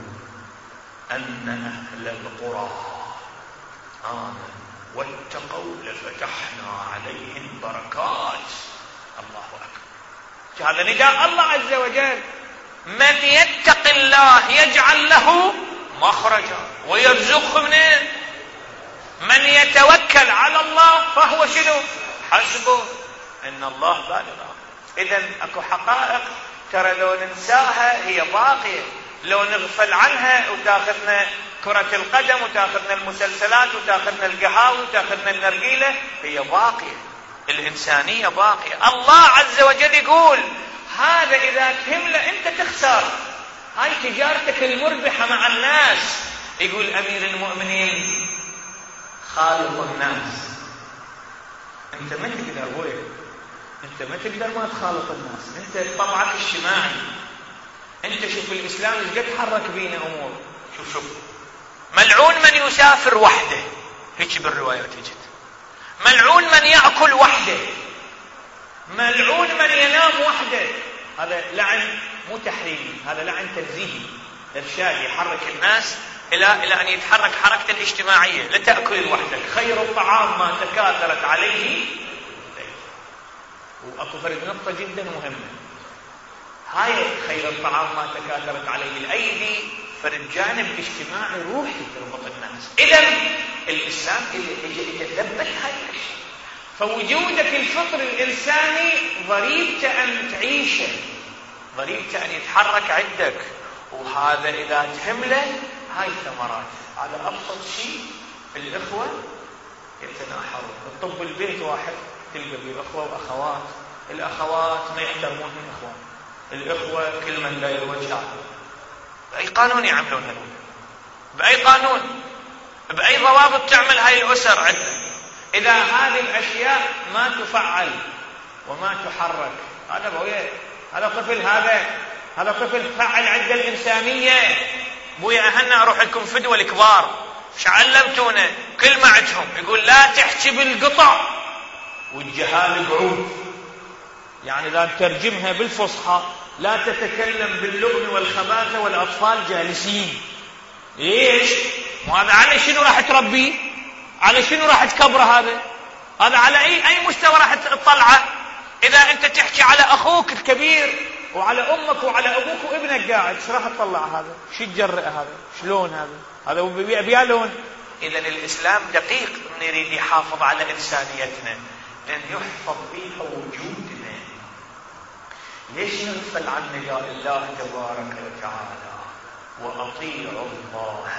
Speaker 1: أن أهل القرى آمنوا واتقوا لفتحنا عليهم بركات. الله أكبر. هذا نداء الله عز وجل. من يتق الله يجعل له مخرجا ويرزقه منين؟ من يتوكل على الله فهو شنو؟ حسبه إن الله بالغ. إذن أكو حقائق ترى لو ننساها هي باقية، لو نغفل عنها وتاخذنا كرة القدم وتاخذنا المسلسلات وتاخذنا القهاوي وتاخذنا النرجيلة، هي باقية، الإنسانية باقية. الله عز وجل يقول هذا إذا تهمله أنت تخسر، هاي تجارتك المربحة مع الناس. يقول أمير المؤمنين خالق الناس، أنت ما تقدر وين، أنت ما تقدر ما تخالط الناس، أنت طبعك اجتماعي. أنت شوف الإسلام إيش قد حرك بينا أمور. شوف شوف ملعون من يسافر وحده، هيك بالروايات تجد. ملعون من يأكل وحده، ملعون من ينام وحده. هذا لعن مو تحريمي، هذا لعن تنزيهي إرشادي، يحرك الناس إلى إلى أن يتحرك حركة الاجتماعية. لا تأكل وحدك، خير الطعام ما تكاثرت عليه. وأكو فرد نقطة جدا مهمة، هاي خير الطعام ما تكاثرت عليه الأيدي، فرد جانب اجتماعي روحي تربط الناس. إذا الإسلام يتثبت هاي الأشياء. فوجودك الفطر الإنساني ضريبته أن تعيشه، ضريبته أن يتحرك عندك، وهذا إذا تهمله هاي الثمرات. على أبسط شيء الإخوة يتناحرون. الطب البيت واحد تلقى به أخوة وأخوات، الأخوات ما يحترمون الإخوة، الإخوة كل من لا يوجه. بأي قانون يعملون هذول؟ بأي قانون؟ بأي ضوابط تعمل هاي الأسر عندنا؟ إذا هذه الأشياء ما تفعل وما تحرك، هذا بويا، هذا طفل، هذا هذا طفل فعل عند الإنسانية. بويا أهلنا أروح لكم فدوى الكبار، شو علمتونا؟ كل ما عندهم يقول لا تحكي بالقطع والجهال قعود، يعني لا تترجمها بالفصحى، لا تتكلم باللغم والخباثة والأطفال جالسين. ليش؟ وهذا على شنو راح تربيه؟ على شنو راح تكبره؟ هذا هذا على أي أي مستوى راح تطلعه؟ إذا أنت تحكي على أخوك الكبير وعلى أمك وعلى أبوك وابنك قاعد، ايش راح تطلع هذا؟ شو تجرأ هذا؟ شلون هذا؟ هذا بيا لون. إذا الإسلام دقيق، نريد يحافظ على إنسانيتنا، لأن يحفظ فيها وجودنا. ليش نغفل عن نداء الله تبارك وتعالى وأطيعوا الله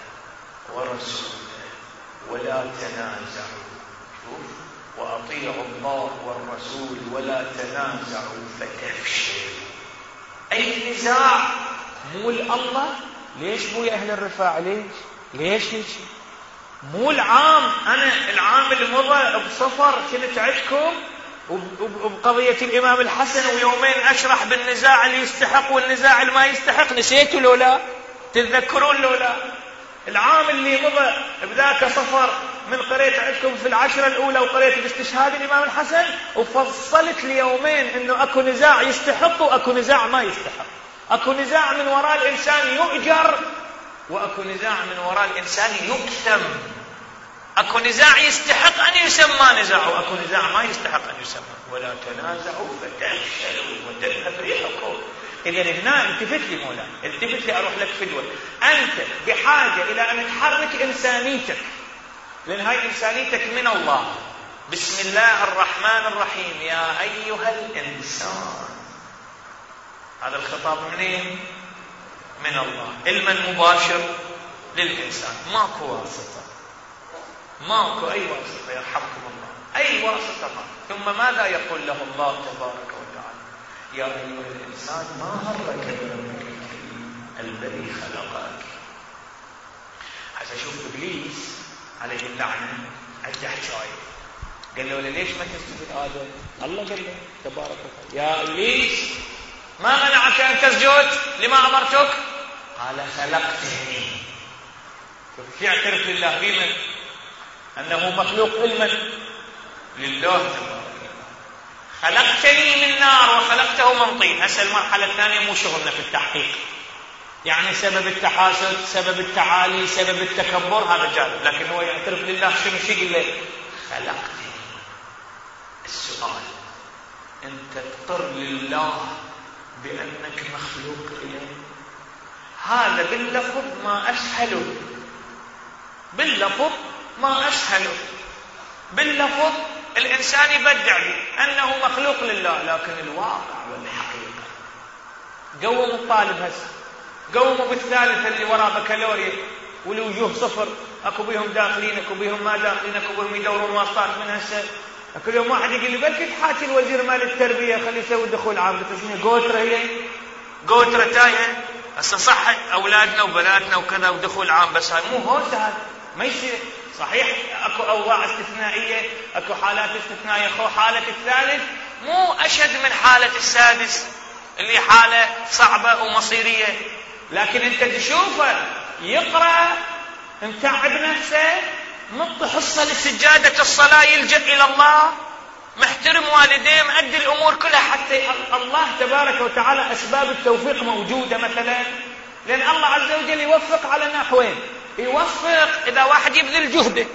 Speaker 1: ورسوله ولا تنازعوا؟ شوف، وأطيعوا الله والرسول ولا تنازعوا فتفشلوا. أي نزاع مو الله. ليش مو يا أهل الرفاع؟ ليش ليش ليش مو العام؟ أنا العام اللي مضى بصفر كنت عندكم وبقضية الإمام الحسن، ويومين أشرح بالنزاع اللي يستحق والنزاع اللي ما يستحق. نسيتوا لولا؟ تتذكرون لولا؟ العام اللي مضى بذاك صفر من قريت عندكم في العشرة الأولى وقريت باستشهاد الإمام الحسن، وفصلت ليومين إنه أكو نزاع يستحق وأكو نزاع ما يستحق. أكو نزاع من وراء الإنسان يؤجر، وأكو نزاع من وراء الإنسان يكتم. أكو نزاع يستحق أن يسمى نزاع، وأكو نزاع ما يستحق أن يسمى. ولا تنازعوا فتفشلوا وتذهب ريحكم. إذا هنا التفت لي مولانا، التفت لي أروح لك فدوة. أنت بحاجة إلى أن تحرك إنسانيتك، لأن هاي إنسانيتك من الله. بسم الله الرحمن الرحيم، يا أيها الإنسان. هذا الخطاب منين؟ من الله. علما مباشر للإنسان، ماكو واسطة، ماكو أي واسطة، يرحمكم الله، أي واسطة ما. ثم ماذا يقول له الله تبارك وتعالى؟ يا أيها الإنسان ما غرك بربك الكريم الذي خلقك. حتى شوف إبليس عليه اللعنة عنده حكاية. قال له ليش ما تسجد آدم؟ الله قال له تبارك وتعالى يا إبليس ما منعك أن تسجد لما أمرتك؟ قال خلقتني. يعترف لله بمن؟ أنه مخلوق علما لله تبارك. خلقتني من نار وخلقته من طين. هسه المرحلة الثانية مو شغلنا في التحقيق، يعني سبب التحاسد، سبب التعالي، سبب التكبر، هذا جانب. لكن هو يعترف لله شنو شيء؟ يقول له خلقتني. السؤال، أنت تقر لله بأنك مخلوق إليه؟ هذا باللفظ ما أسهله، باللفظ ما أسهله، باللفظ الإنسان يبدع به أنه مخلوق لله، لكن الواقع والحقيقة. قوموا الطالب هسه، قوموا بالثالثة اللي وراء بكالوريا والوجوه صفر، أكو بيهم داخلين أكو بيهم ما داخلين، أكو بيهم يدورون واسطات من هسه. أكو يوم واحد يقول لي بلكي تحاكي الوزير مال التربية خليه يسوي دخول عام. قلت له شنو قوترة هي؟ قوترة تايهة. هسه صح أولادنا وبناتنا وكذا ودخول عام، بس هاي مو هوس، هذا ما يصير. صحيح اكو اوضاع استثنائيه، اكو حالات استثنائيه، خو حاله الثالث مو اشد من حاله السادس اللي حاله صعبه ومصيريه. لكن انت تشوفه يقرا متعب نفسه، مط حصه لسجاده الصلاه، يلجا الى الله، محترم والديه، مؤدي الامور كلها. حتى الله تبارك وتعالى اسباب التوفيق موجوده مثلا، لان الله عز وجل يوفق على نحوين. يوفق إذا واحد يبذل جهده،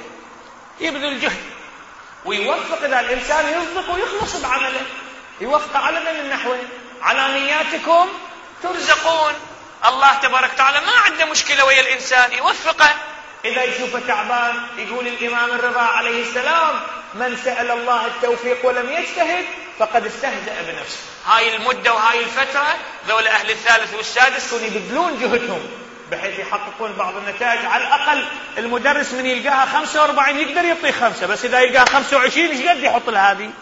Speaker 1: يبذل جهد، ويوفق إذا الإنسان يصدق ويخلص بعمله. يوفق على من النحوين. على نياتكم ترزقون. الله تبارك وتعالى ما عنده مشكلة ويا الإنسان، يوفقه. إذا يشوفه تعبان يقول الإمام الرضا عليه السلام من سأل الله التوفيق ولم يجتهد فقد استهزأ بنفسه. هاي المدة وهاي الفترة ذول أهل الثالث والسادس كانوا يبذلون جهدهم بحيث يحققون بعض النتائج. على الأقل المدرس من يلقاها خمسة وأربعين يقدر يعطي خمسة، بس إذا يلقاها خمسة وعشرين إيش قد يحط لها هذه؟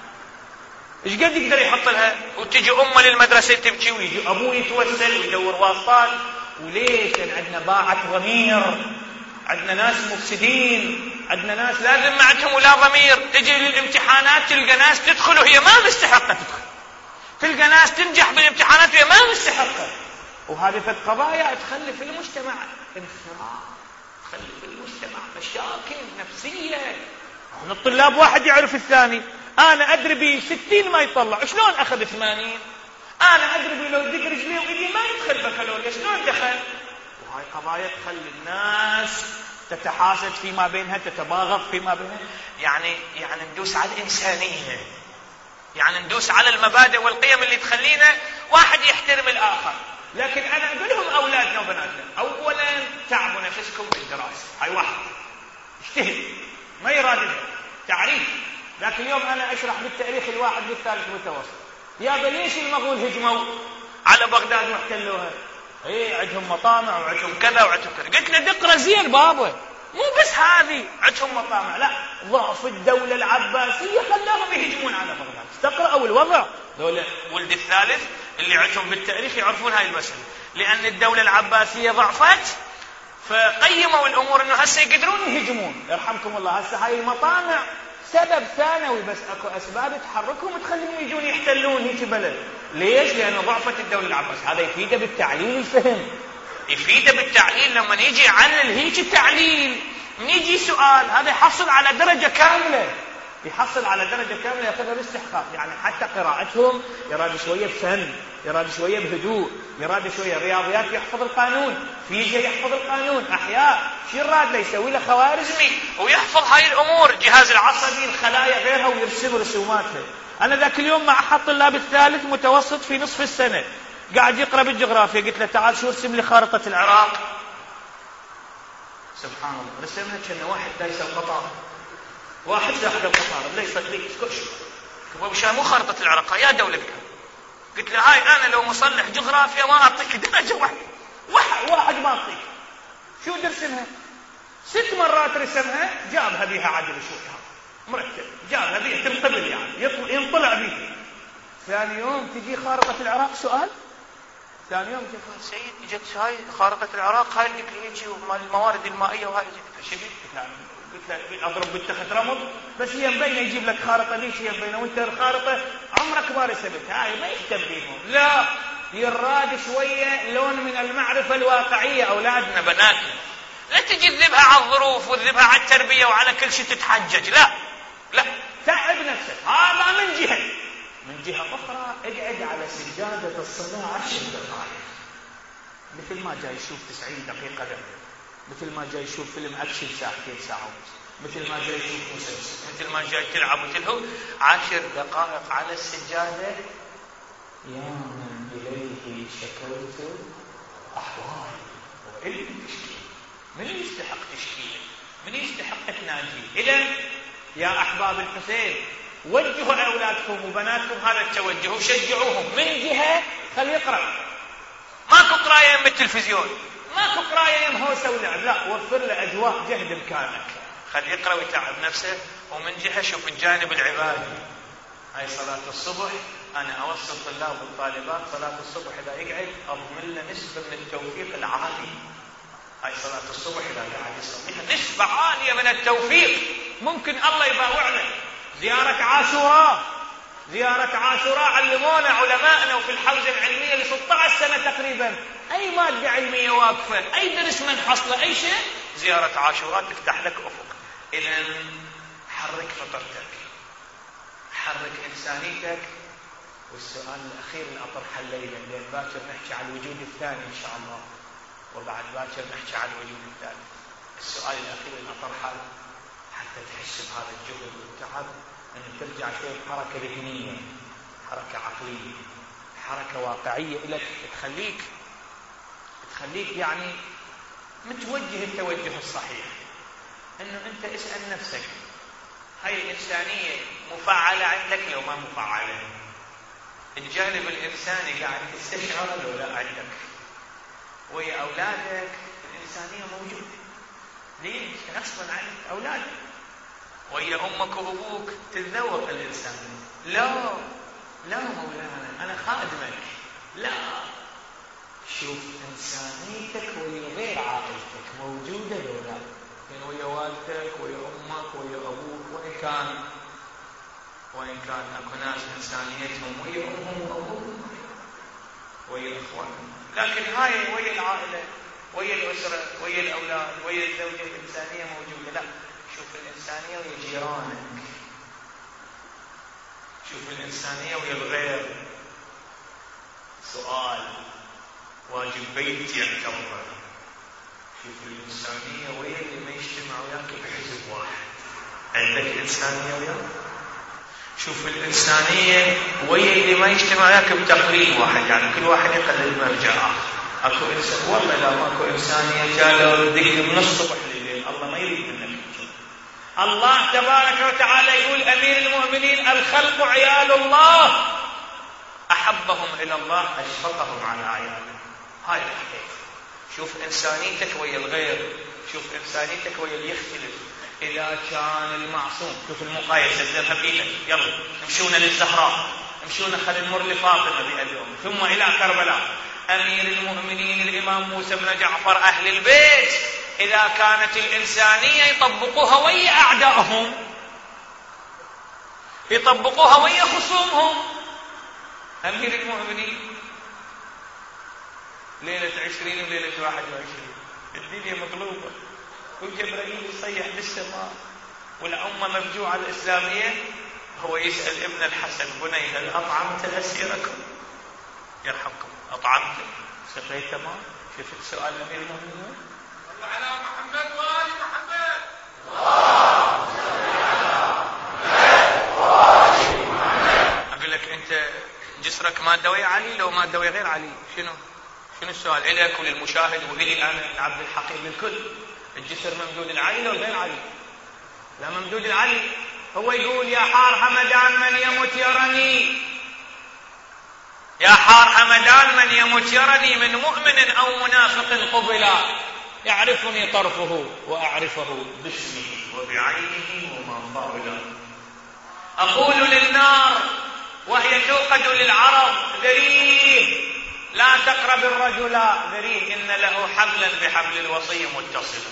Speaker 1: إيش قد يقدر يحط لها؟ وتجي أمه للمدرسة تبكي، ويجي أبوه يتوسل ويدور واسطات. وليش؟ لأن عندنا باعة ضمير، عندنا ناس مفسدين، عندنا ناس لازم ما عندهم ولا ضمير. تجي للامتحانات تلقى ناس تدخل وهي ما مستحقة تدخل، تلقى ناس تنجح بالامتحانات وهي ما مستحقة. وهذه القضايا تخلي في المجتمع انفراط، تخلي في المجتمع مشاكل نفسية. من الطلاب واحد يعرف الثاني، أنا أدري بي ستين ما يطلع، شلون أخذ ثمانين؟ أنا أدري بي لو دق رجلي وإيدي ما يدخل بكالوريا، شلون دخل؟ وهاي قضايا تخلي الناس تتحاسد فيما بينها، تتباغض فيما بينها. يعني يعني ندوس على الإنسانية، يعني ندوس على المبادئ والقيم اللي تخلينا واحد يحترم الآخر. لكن أنا أقول لهم أولادنا وبناتنا، أولا تعبوا نفسكم بالدراسة. هاي واحد اجتهد ما يرادها تعريف. لكن اليوم أنا أشرح بالتاريخ الواحد بالثالث متوسط، يا ليش المغول هجموا على بغداد واحتلوها؟ ايه عندهم مطامع وعندهم كذا وعندهم كذا. قلت له دقرة زين بابا، مو بس هذه عندهم مطامع، لا، ضعف الدولة العباسية خلاهم يهجمون على بغداد. استقرأوا الوضع دولة ولد الثالث اللي عندهم بالتاريخ يعرفون هاي المسألة، لأن الدولة العباسية ضعفت فقيموا الأمور أنه هسه يقدرون يهجمون. يرحمكم الله، هسه هاي المطامع سبب ثانوي، بس اكو اسباب تحركهم وتخليهم يجون يحتلون هيك بلد. ليش؟ لأن ضعفت الدولة العباسية. هذا يفيده بالتعليل الفهم، يفيده بالتعليل. لما يجي يعلل هيك التعليل، من يجي سؤال هذا يحصل على درجة كاملة، يحصل على درجة كاملة ياخذها باستحقاق. يعني حتى قراءتهم يراد شوية بفن، يراد شوية بهدوء، يراد شوية رياضيات يحفظ القانون، فيزياء يحفظ القانون، أحياء شو يراد له يسوي له خوارزمي ويحفظ هاي الأمور، جهاز العصبي، الخلايا غيرها، ويرسم رسوماتها. أنا ذاك اليوم مع أحد طلاب الثالث متوسط في نصف السنة قاعد يقرأ بالجغرافيا، قلت له تعال شو ارسم لي خارطة العراق. سبحان الله، رسمها كأنه واحد دايس القطار، واحد داخل القطار ليس لي اسكتش مشان مو خارطة العراق يا دولة. قلت له هاي أنا لو مصلح جغرافيا ما أعطيك درجة واحد واحد, واحد ما أعطيك. شو ترسمها؟ ست مرات رسمها، جابها بيها عدل شوي مرتب، جابها بيها تنقبل يعني ينطلع بيها. ثاني يوم تجي خارطة العراق سؤال، ثاني يوم تجي سيد اجت هاي خارطة العراق، هاي اللي هيجي الموارد المائية وهاي شبيه. قلت له اضرب بالتخت رمض، بس هي مبينه يجيب لك خارطه ليش هي مبينه وانت الخارطه عمرك ما رسمتها. هاي ما يهتم بيهم، لا، يراد شويه لون من المعرفه الواقعيه. اولادنا بناتنا لا تجي تذبها على الظروف وتذبها على التربيه وعلى كل شيء تتحجج، لا لا، تعب نفسك. هذا من جهه. من جهه اخرى اقعد على سجاده الصلاه عشر دقائق، مثل ما جاي يشوف تسعين دقيقه دم، مثل ما جاي يشوف فيلم اكشن ساعتين ساعه ونص، مثل ما جاي يشوف مسلسل، مثل ما جاي تلعب وتلهو. عشر دقائق على السجاده. يا من اليه شكوت احوالي وإلي تشكي. من يستحق تشكيله؟ من يستحق تناجيه؟ اذا يا احباب الحسين، وجهوا اولادكم وبناتكم هذا التوجه وشجعوهم. من جهه خليه يقرا، ماكو قرايه من التلفزيون، ماكو قرايه يم هوسه ولعب، لا، وفر له اجواء جهد بامكانك، خليه يقرا ويتعب نفسه. ومن جهه شوف الجانب العبادي. هاي صلاه الصبح انا اوصل طلاب والطالبات صلاه الصبح اذا يقعد اضمن له نسبه من التوفيق العالي. هاي صلاه الصبح اذا قاعد يصليها نسبه عاليه من التوفيق، ممكن الله يباوعنا. زياره عاشوراء، زيارة عاشوراء علمونا علماءنا وفي الحوزة العلمية ل ستة عشر سنة تقريبا أي مادة علمية واقفة، أي درس من حصله، أي شيء، زيارة عاشوراء تفتح لك أفق. إذن حرك فطرتك، حرك إنسانيتك. والسؤال الأخير اللي أطرحه الليلة، لأن باكر نحكي على الوجود الثاني إن شاء الله، وبعد باكر نحكي على الوجود الثالث. السؤال الأخير اللي أطرحه حتى تحس بهذا الجهد والتعب، أن ترجع شوي حركة ذهنية، حركة عقلية، حركة واقعية لك، تخليك تخليك يعني متوجه التوجه الصحيح. أنه أنت اسأل نفسك هاي الإنسانية مفعلة عندك لو ما مفعلة؟ الجانب الإنساني قاعد تستشعر لو لا عندك؟ ويا أولادك الإنسانية موجودة، ليش؟ غصبا عنك أولادك. ويا أمك وأبوك تتذوق الإنسان. لا لا مولانا أنا خادمك، لا، شوف إنسانيتك ويا غير عائلتك موجودة لو لا؟ يعني ويا والدك ويا أمك ويا أبوك، وإن كان وإن كان أكو ناس إنسانيتهم ويا أمهم وأبوهم ويا إخوانهم، لكن هاي ويا العائلة ويا الأسرة ويا الأولاد ويا الزوجة الإنسانية موجودة. لا، شوف الإنسانية ويا جيرانك، شوف الإنسانية ويا الغير. سؤال واجب بيت يعتبر. شوف الإنسانية ويا اللي ما يجتمع وياك بحزب واحد، عندك إنسانية وياك؟ شوف الإنسانية ويا اللي ما يجتمع وياك بتقليد واحد، يعني كل واحد يقلد مرجع آخر. أكو إنسان والله لا ماكو إنسانية قالوا دق من الصبح لليل، الله ما يريد منك. الله تبارك وتعالى يقول أمير المؤمنين الخلق عيال الله، أحبهم إلى الله أشفقهم على عيالهم. هاي الحقيقة. شوف إنسانيتك ويا الغير، شوف إنسانيتك ويا اللي يختلف. إذا كان المعصوم، شوف المقايسة تذهب بيدك، يلا امشونا للزهراء، امشونا خلينا نمر لفاطمة بأبيهم، ثم إلى كربلاء، أمير المؤمنين الإمام موسى بن جعفر، أهل البيت. إذا كانت الإنسانية يطبقوها ويا أعدائهم، يطبقوها ويا خصومهم. أمير المؤمنين ليلة عشرين وليلة واحد وعشرين الدنيا مقلوبة، والجبرائيل يصيح بالسماء، والأمة مفجوعة الإسلامية. هو يسأل ابن الحسن: بني هل أطعمت أسيركم؟ يرحمكم، أطعمت؟ سقيت ماء؟ شفت سؤال أمير المؤمنين؟ صل على محمد وآل محمد. أقول لك أنت جسرك مادة ويا علي لو مادة ويا غير علي؟ شنو؟ شنو السؤال؟ إليك وللمشاهد وإلي أنا عبد الحقيق للكل. الجسر ممدود العلي لو غير علي؟ لا، ممدود العلي. هو يقول: يا حار همدان من يموت يرني، يا حار همدان من يموت يرني، من مؤمن أو منافق قبلا، يعرفني طرفه وأعرفه باسمه وبعينه وما قابلا. أقول للنار وهي توقد للعرب: ذريه لا تقرب الرجل، ذريه إن له حبلا بحبل الوصي متصلا.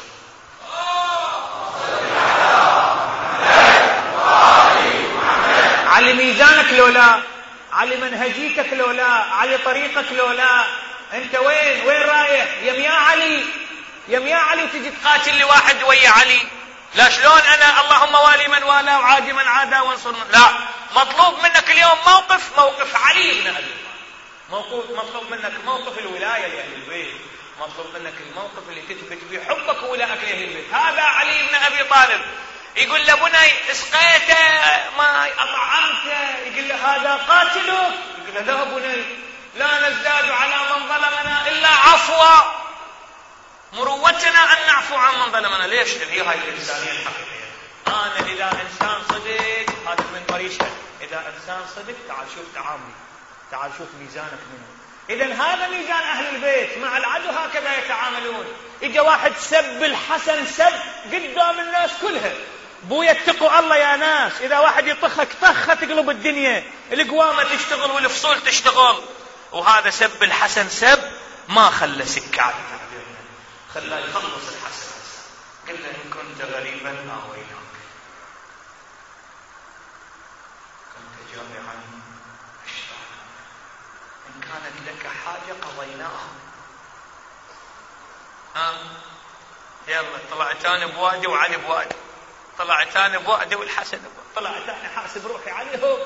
Speaker 1: علي ميزانك لولا، علي منهجيتك لولا، علي طريقك لولا. انت وين وين رايح؟ يم يا علي، يم يا علي تجي تقاتل لواحد ويا علي. لا، شلون انا اللهم والي من والى وعادي من عادى وانصر من. لا، مطلوب منك اليوم موقف موقف علي بن ابي طالب، موقف مطلوب منك موقف الولايه لاهل البيت، مطلوب منك الموقف اللي تثبت فيه حبك وولاءك لاهل البيت. هذا علي بن ابي طالب. يقول له: بني اسقيته ما اطعمته. يقول له: هذا قاتلك. يقول له: لا بني، لا نزداد على من ظلمنا الا عفوا، مروتنا ان نعفو عن من ظلمنا. ليش؟ هي هاي الانسانيه الحقيقيه. انا اذا انسان صدق، هذا من مريشك، اذا انسان صدق تعال شوف تعاملي، تعال شوف ميزانك منه. اذا هذا ميزان اهل البيت مع العدو، هكذا يتعاملون. اجا واحد سب الحسن سب قدام الناس كلها. بويا اتقوا الله يا ناس، اذا واحد يطخك طخه تقلب الدنيا، القوامه تشتغل والفصول تشتغل. وهذا سب الحسن سب ما خلى سكه، خلى يخلص الحسن. قل له: ان كنت غريبا آويناك، كنت جامعا اشفعنا، ان كانت لك حاجه قضيناها. ها يلا، طلعتان بوادي وعلي بوادي، طلعتان بوادي والحسن بوادي، طلعتان حاسب روحي عليهم.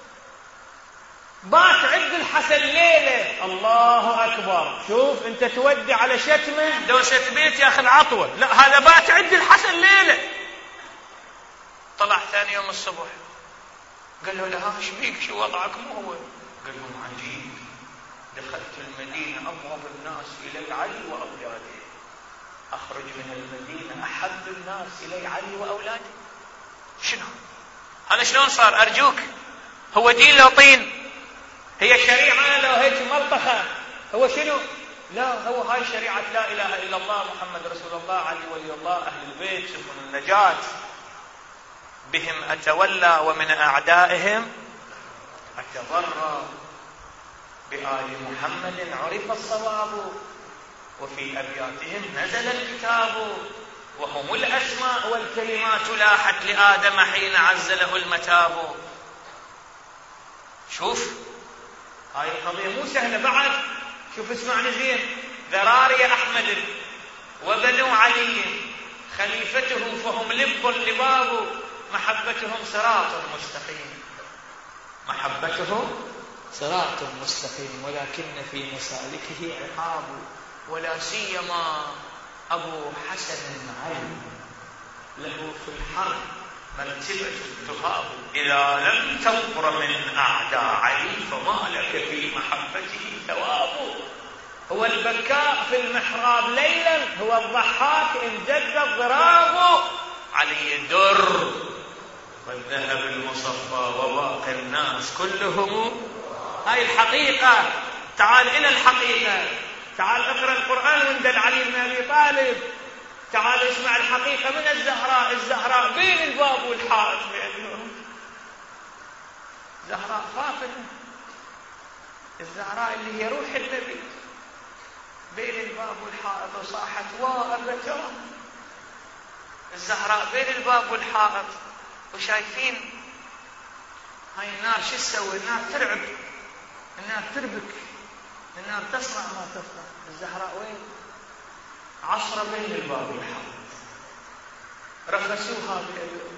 Speaker 1: بات عند الحسن ليله، الله اكبر. شوف انت تودي على شتمه دوسه بيت يا اخي العطوه، لا هذا بات عند الحسن ليله. طلع ثاني يوم الصبح قال له: لا ايش بيك؟ شو وضعك؟ مو هو. قال له: عجيب، دخلت المدينه ابغض الناس الي علي واولاده، اخرج من المدينه احب الناس الي علي واولاده. شنو هذا؟ شلون صار؟ ارجوك، هو دين لو طين؟ هي شريعه لو هيك ملطخه؟ هو شنو؟ لا، هو هاي شريعه لا اله الا الله محمد رسول الله علي ولي الله اهل البيت سفن النجاه. بهم اتولى ومن اعدائهم اتبرأ، بآل محمد عرف الصواب، وفي أبياتهم نزل الكتاب، وهم الأسماء والكلمات لاحت لآدم حين عزله المتاب. شوف هاي القضية مو سهلة بعد. شوف اسمعني زين: ذراري أحمد وبنو علي خليفته، فهم لب لباب، محبتهم صراط مستقيم، محبتهم صراط مستقيم، ولكن في مسالكه عقاب، ولا سيما أبو حسن علي له في الحرب مرتبة تهاب، إذا لم تنفر من أعداء علي فما لك في محبته ثواب. هو البكاء في المحراب ليلا، هو الضحاك إن جد الضراب. علي الدر والذهب المصفى وباقي الناس كلهم هاي الحقيقة. تعال إلى الحقيقة، تعال اقرأ القرآن وندل علي بن أبي طالب، تعال اسمع الحقيقة من الزهراء. الزهراء بين الباب والحائط بأنهم زهراء فاطمة، الزهراء اللي هي روح النبي، بين الباب والحائط وصاحت وأبتاه. الزهراء بين الباب والحائط وشايفين هاي النار شو تسوي؟ النار ترعب، النار تربك، النار تصنع ما تصنع. الزهراء وين؟ عصرة بين الباب والحائط، رخصوها بأيديهم،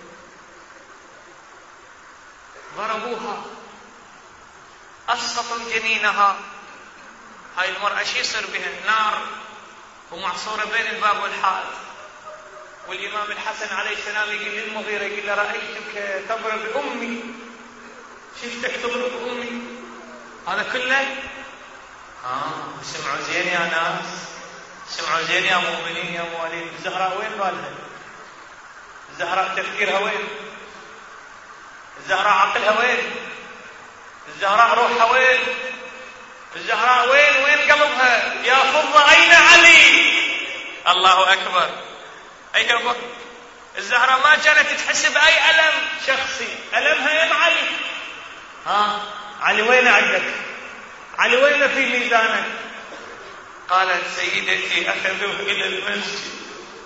Speaker 1: ضربوها، أسقطوا جنينها. هاي المرأة شو يصير بها؟ نار ومعصورة بين الباب والحائط. والإمام الحسن عليه السلام يقول للمغيرة، يقول له رأيتك تضرب أمي، شفتك تضرب أمي. هذا كله آه سمعوا زين يا ناس، سمعوا زين يا مؤمنين يا موالين. الزهراء وين بالها؟ الزهراء تفكيرها وين؟ الزهراء عقلها وين؟ الزهراء روحها وين؟ الزهراء وين؟ وين قلبها؟ يا فضة أين علي؟ الله أكبر. أي أبو الزهراء ما كانت تحس بأي ألم شخصي، ألمها يم علي. ها علي وين عندك؟ علي وين في ميزانك؟ قالت سيدتي أخذوه إلى المسجد،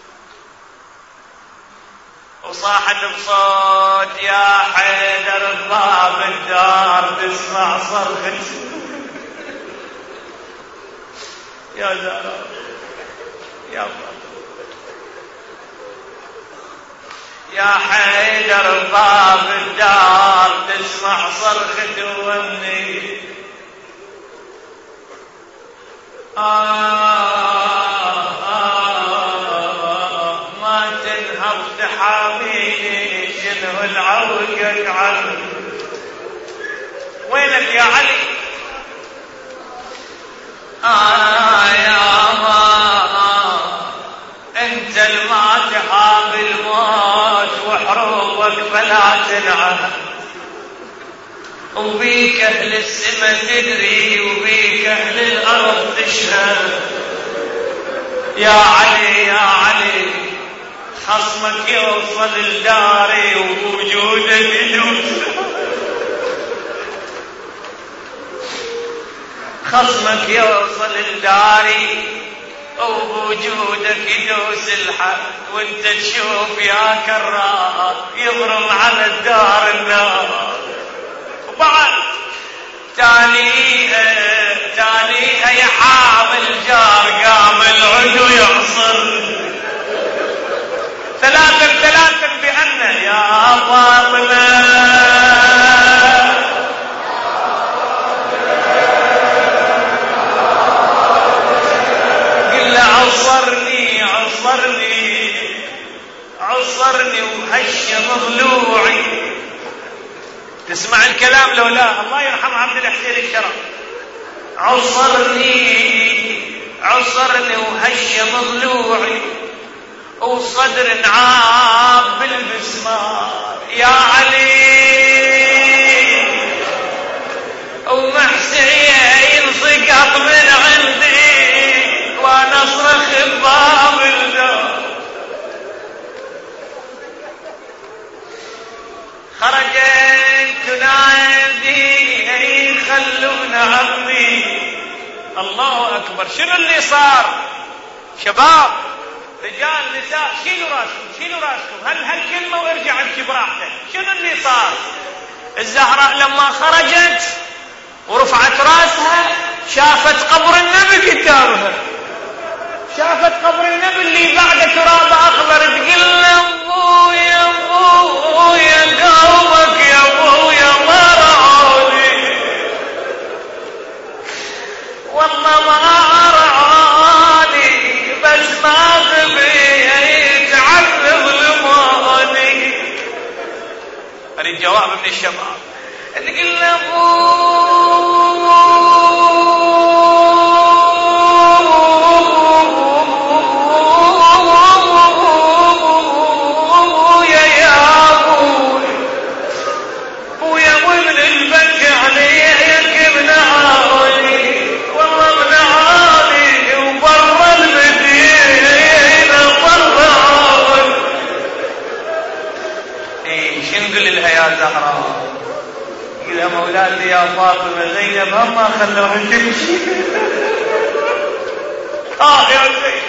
Speaker 1: وصاحت بصوت يا حيدر باب الدار تسمع صرخة يا زهراء يا فاطمة، يا حيدر باب الدار تسمع صرخة وني. آه آه ما تنهض تحاميني، شنو العوقك عني؟ وينك يا علي؟ آه يا ما انت الما تحاب الموت وحروبك فلا تنعم، وبيك أهل السما تدري وبيك أهل الأرض تشهد. يا علي يا علي خصمك يوصل الداري ووجودك يدوس، خصمك يوصل الداري ووجودك يدوس الحد، وانت تشوف يا كرار يضرب على الدار النار. بعد تاليها تاليها يا حامل جار قام العدو يعصر، ثلاثا ثلاثا بأن يا فاطمة قل له عصرني عصرني عصرني وهشم ضلوعي. تسمع الكلام لو لا؟ الله يرحم عبد الحسين الشرف. عصرني عصرني وهشم ضلوعي وصدر عاب بالمسمار. يا علي ومحسين سقط من عندي وانا اصرخ بباب الدار. خرجت تنادي خلونا عمي. الله اكبر. شنو اللي صار شباب رجال نساء؟ شيلوا راسكم شيلوا راسكم، هل هالكلمه وارجع امشي براحتك. شنو اللي صار؟ الزهراء لما خرجت ورفعت راسها شافت قبر النبي قدامها، شافت قبر النبي اللي بعد تراب اخضر. تقول له ابويا ابويا قومك يا ابويا ما رعوني، والله ما رعوني بس ما غبي يتعذب ظلموني. اريد جواب من الشباب. تقول له ابويا ومن البك علي يركبنا شو نقول لها يا زهراء؟ قلها مولاتي يا فاطمة زينب هم ما خلوها تمشي. آه يا زينب،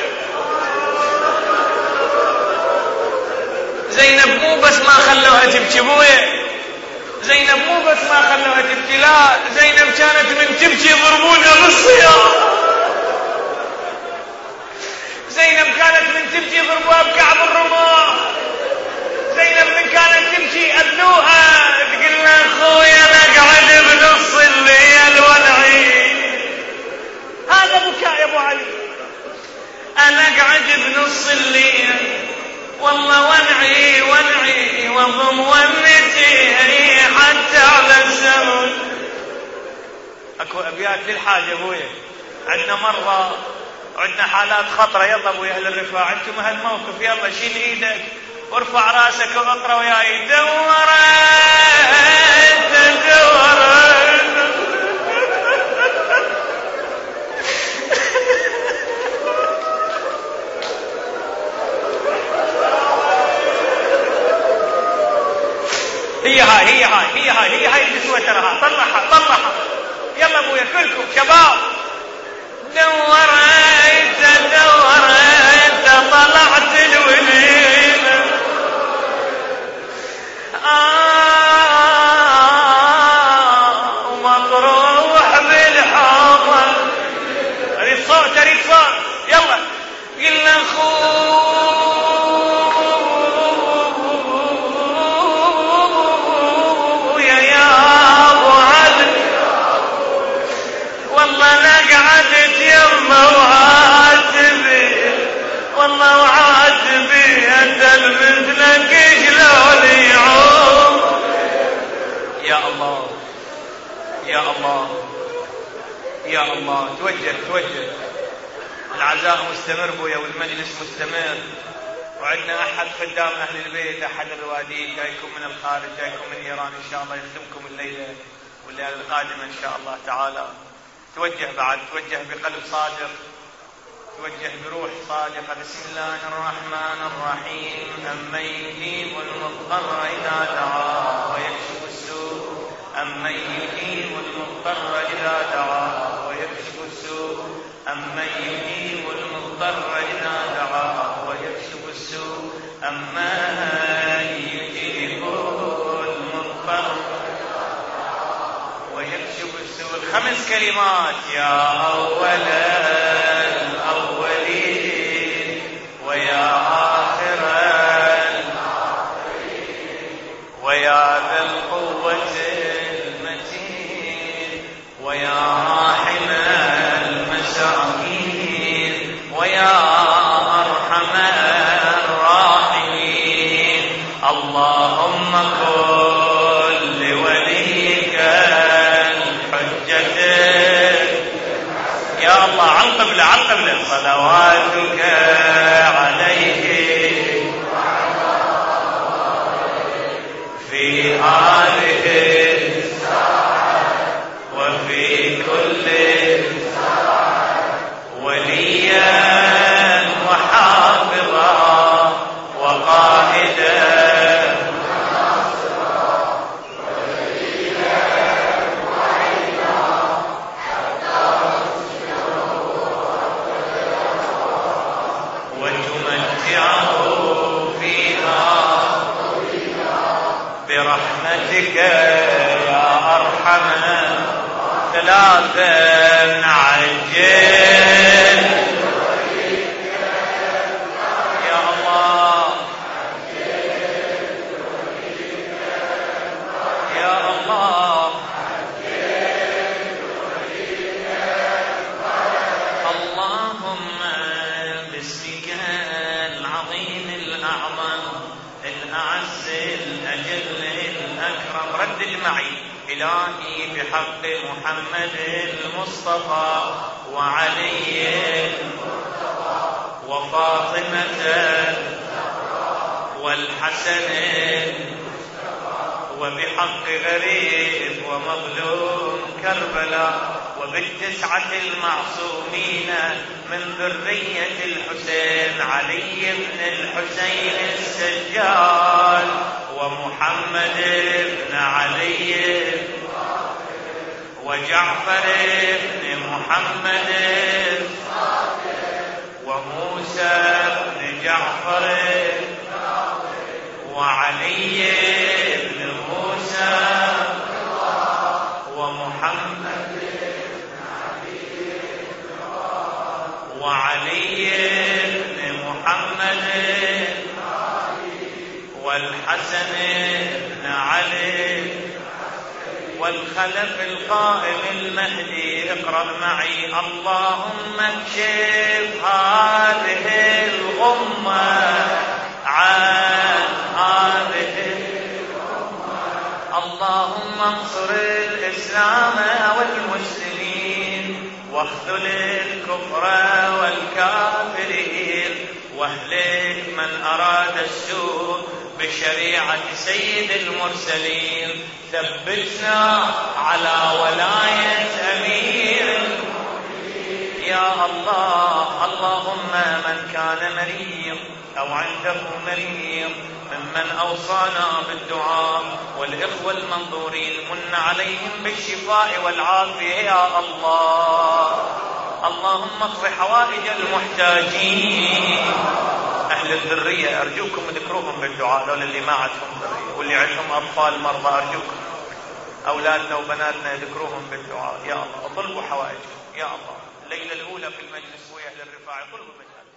Speaker 1: زينب مو بس ما خلوها تبكي بويا، زينب مو بس ما خلوها تبكي، لا زينب كانت من تبكي يضربونها بالسيارة. زينب كانت من تبكي يضربوها بكعب الرماح. زينب من كانت تمشي أبلوها تقول لها أخويا أنا قاعد بنص الليل ونعي. هذا بكاء يا أبو علي. أنا قاعد بنص الليل والله ونعي ونعي وضم ونتي حتى على الزمن. أكو أبيات للحاجة أبويا، عندنا مرة عندنا حالات خطرة، يلا أبويا أهل الرفاع أنتم هالموقف، يلا شيل إيدك وارفع راسك واقرا وياي. دورت دورت هي هاي هي هاي هي هاي هي هاي النسوة تراها، طلعها طلعها يلا ابويا كلكم شباب. دورت دورت طلعت الوليمة آه ومطروح بالحضن. اريد صوت اريد صوت يلا. قلنا خويا يا ابو علي والله انا قعدت يمه وعاتبي والله وعاتبي اتل مثلك شلون يعوم. يا الله يا الله يا الله. توجه توجه. العزاء مستمر بويا والمجلس مستمر، وعندنا احد خدام اهل البيت، احد الروادين جايكم من الخارج، جايكم من ايران ان شاء الله يخدمكم الليله والليله القادمه ان شاء الله تعالى. توجه بعد، توجه بقلب صادق، توجه بروح صادقه. بسم الله الرحمن الرحيم. امن يجيب المضطر اذا دعاه ويكشف السوء، امن يجيب المضطر اذا دعاه ويكشف السوء، امن يجيب المضطر اذا دعاه ويكشف السوء، امن يجيب المضطر ويكشف السوء. خمس كلمات. يا أول الأولين ويا آخر الآخرين ويا ذا القوة المتين ويا راحم المساكين ويا أرحم الراحمين. اللهم كن لوليك يا الله عن قبله عن قبله. صلواتك عليه في آله وفي كل وليا وحافظا وقائدا برحمتك يا أرحم. ثلاثا عجل يا الله يا الله. اللهم باسمك العظيم الأعظم الأعز الأجل الأكرم. ردد معي. إلهي بحق محمد المصطفى وعلي وفاطمة والحسن وبحق غريب ومظلوم كربلاء وبالتسعة المعصومين من ذرية الحسين علي بن الحسين السجال ومحمد بن علي وجعفر بن محمد وموسى بن جعفر وعلي بن موسى ومحمد وعلي بن محمد والحسن بن علي والخلف القائم المهدي. اقرأ معي: اللهم اكشف هذه الغمة عن هذه الأمة، اللهم انصر الإسلام والمسلمين واخذل الكفر والكافرين واهلك من أراد السوء بشريعة سيد المرسلين. ثبتنا على ولاية أمير المؤمنين يا الله. اللهم من كان مريض أو عنده مريض ممن أوصانا بالدعاء والإخوة المنظورين من عليهم بالشفاء والعافية يا الله. اللهم اقض حوائج المحتاجين. أهل الذرية أرجوكم ذكروهم بالدعاء، لولا اللي ما عندهم ذرية واللي عندهم أطفال مرضى أرجوكم أولادنا وبناتنا يذكروهم بالدعاء يا الله. اطلبوا حوائجهم يا الله. الليلة الأولى في المجلس ويا أهل الرفاع طلبوا بالدعاء.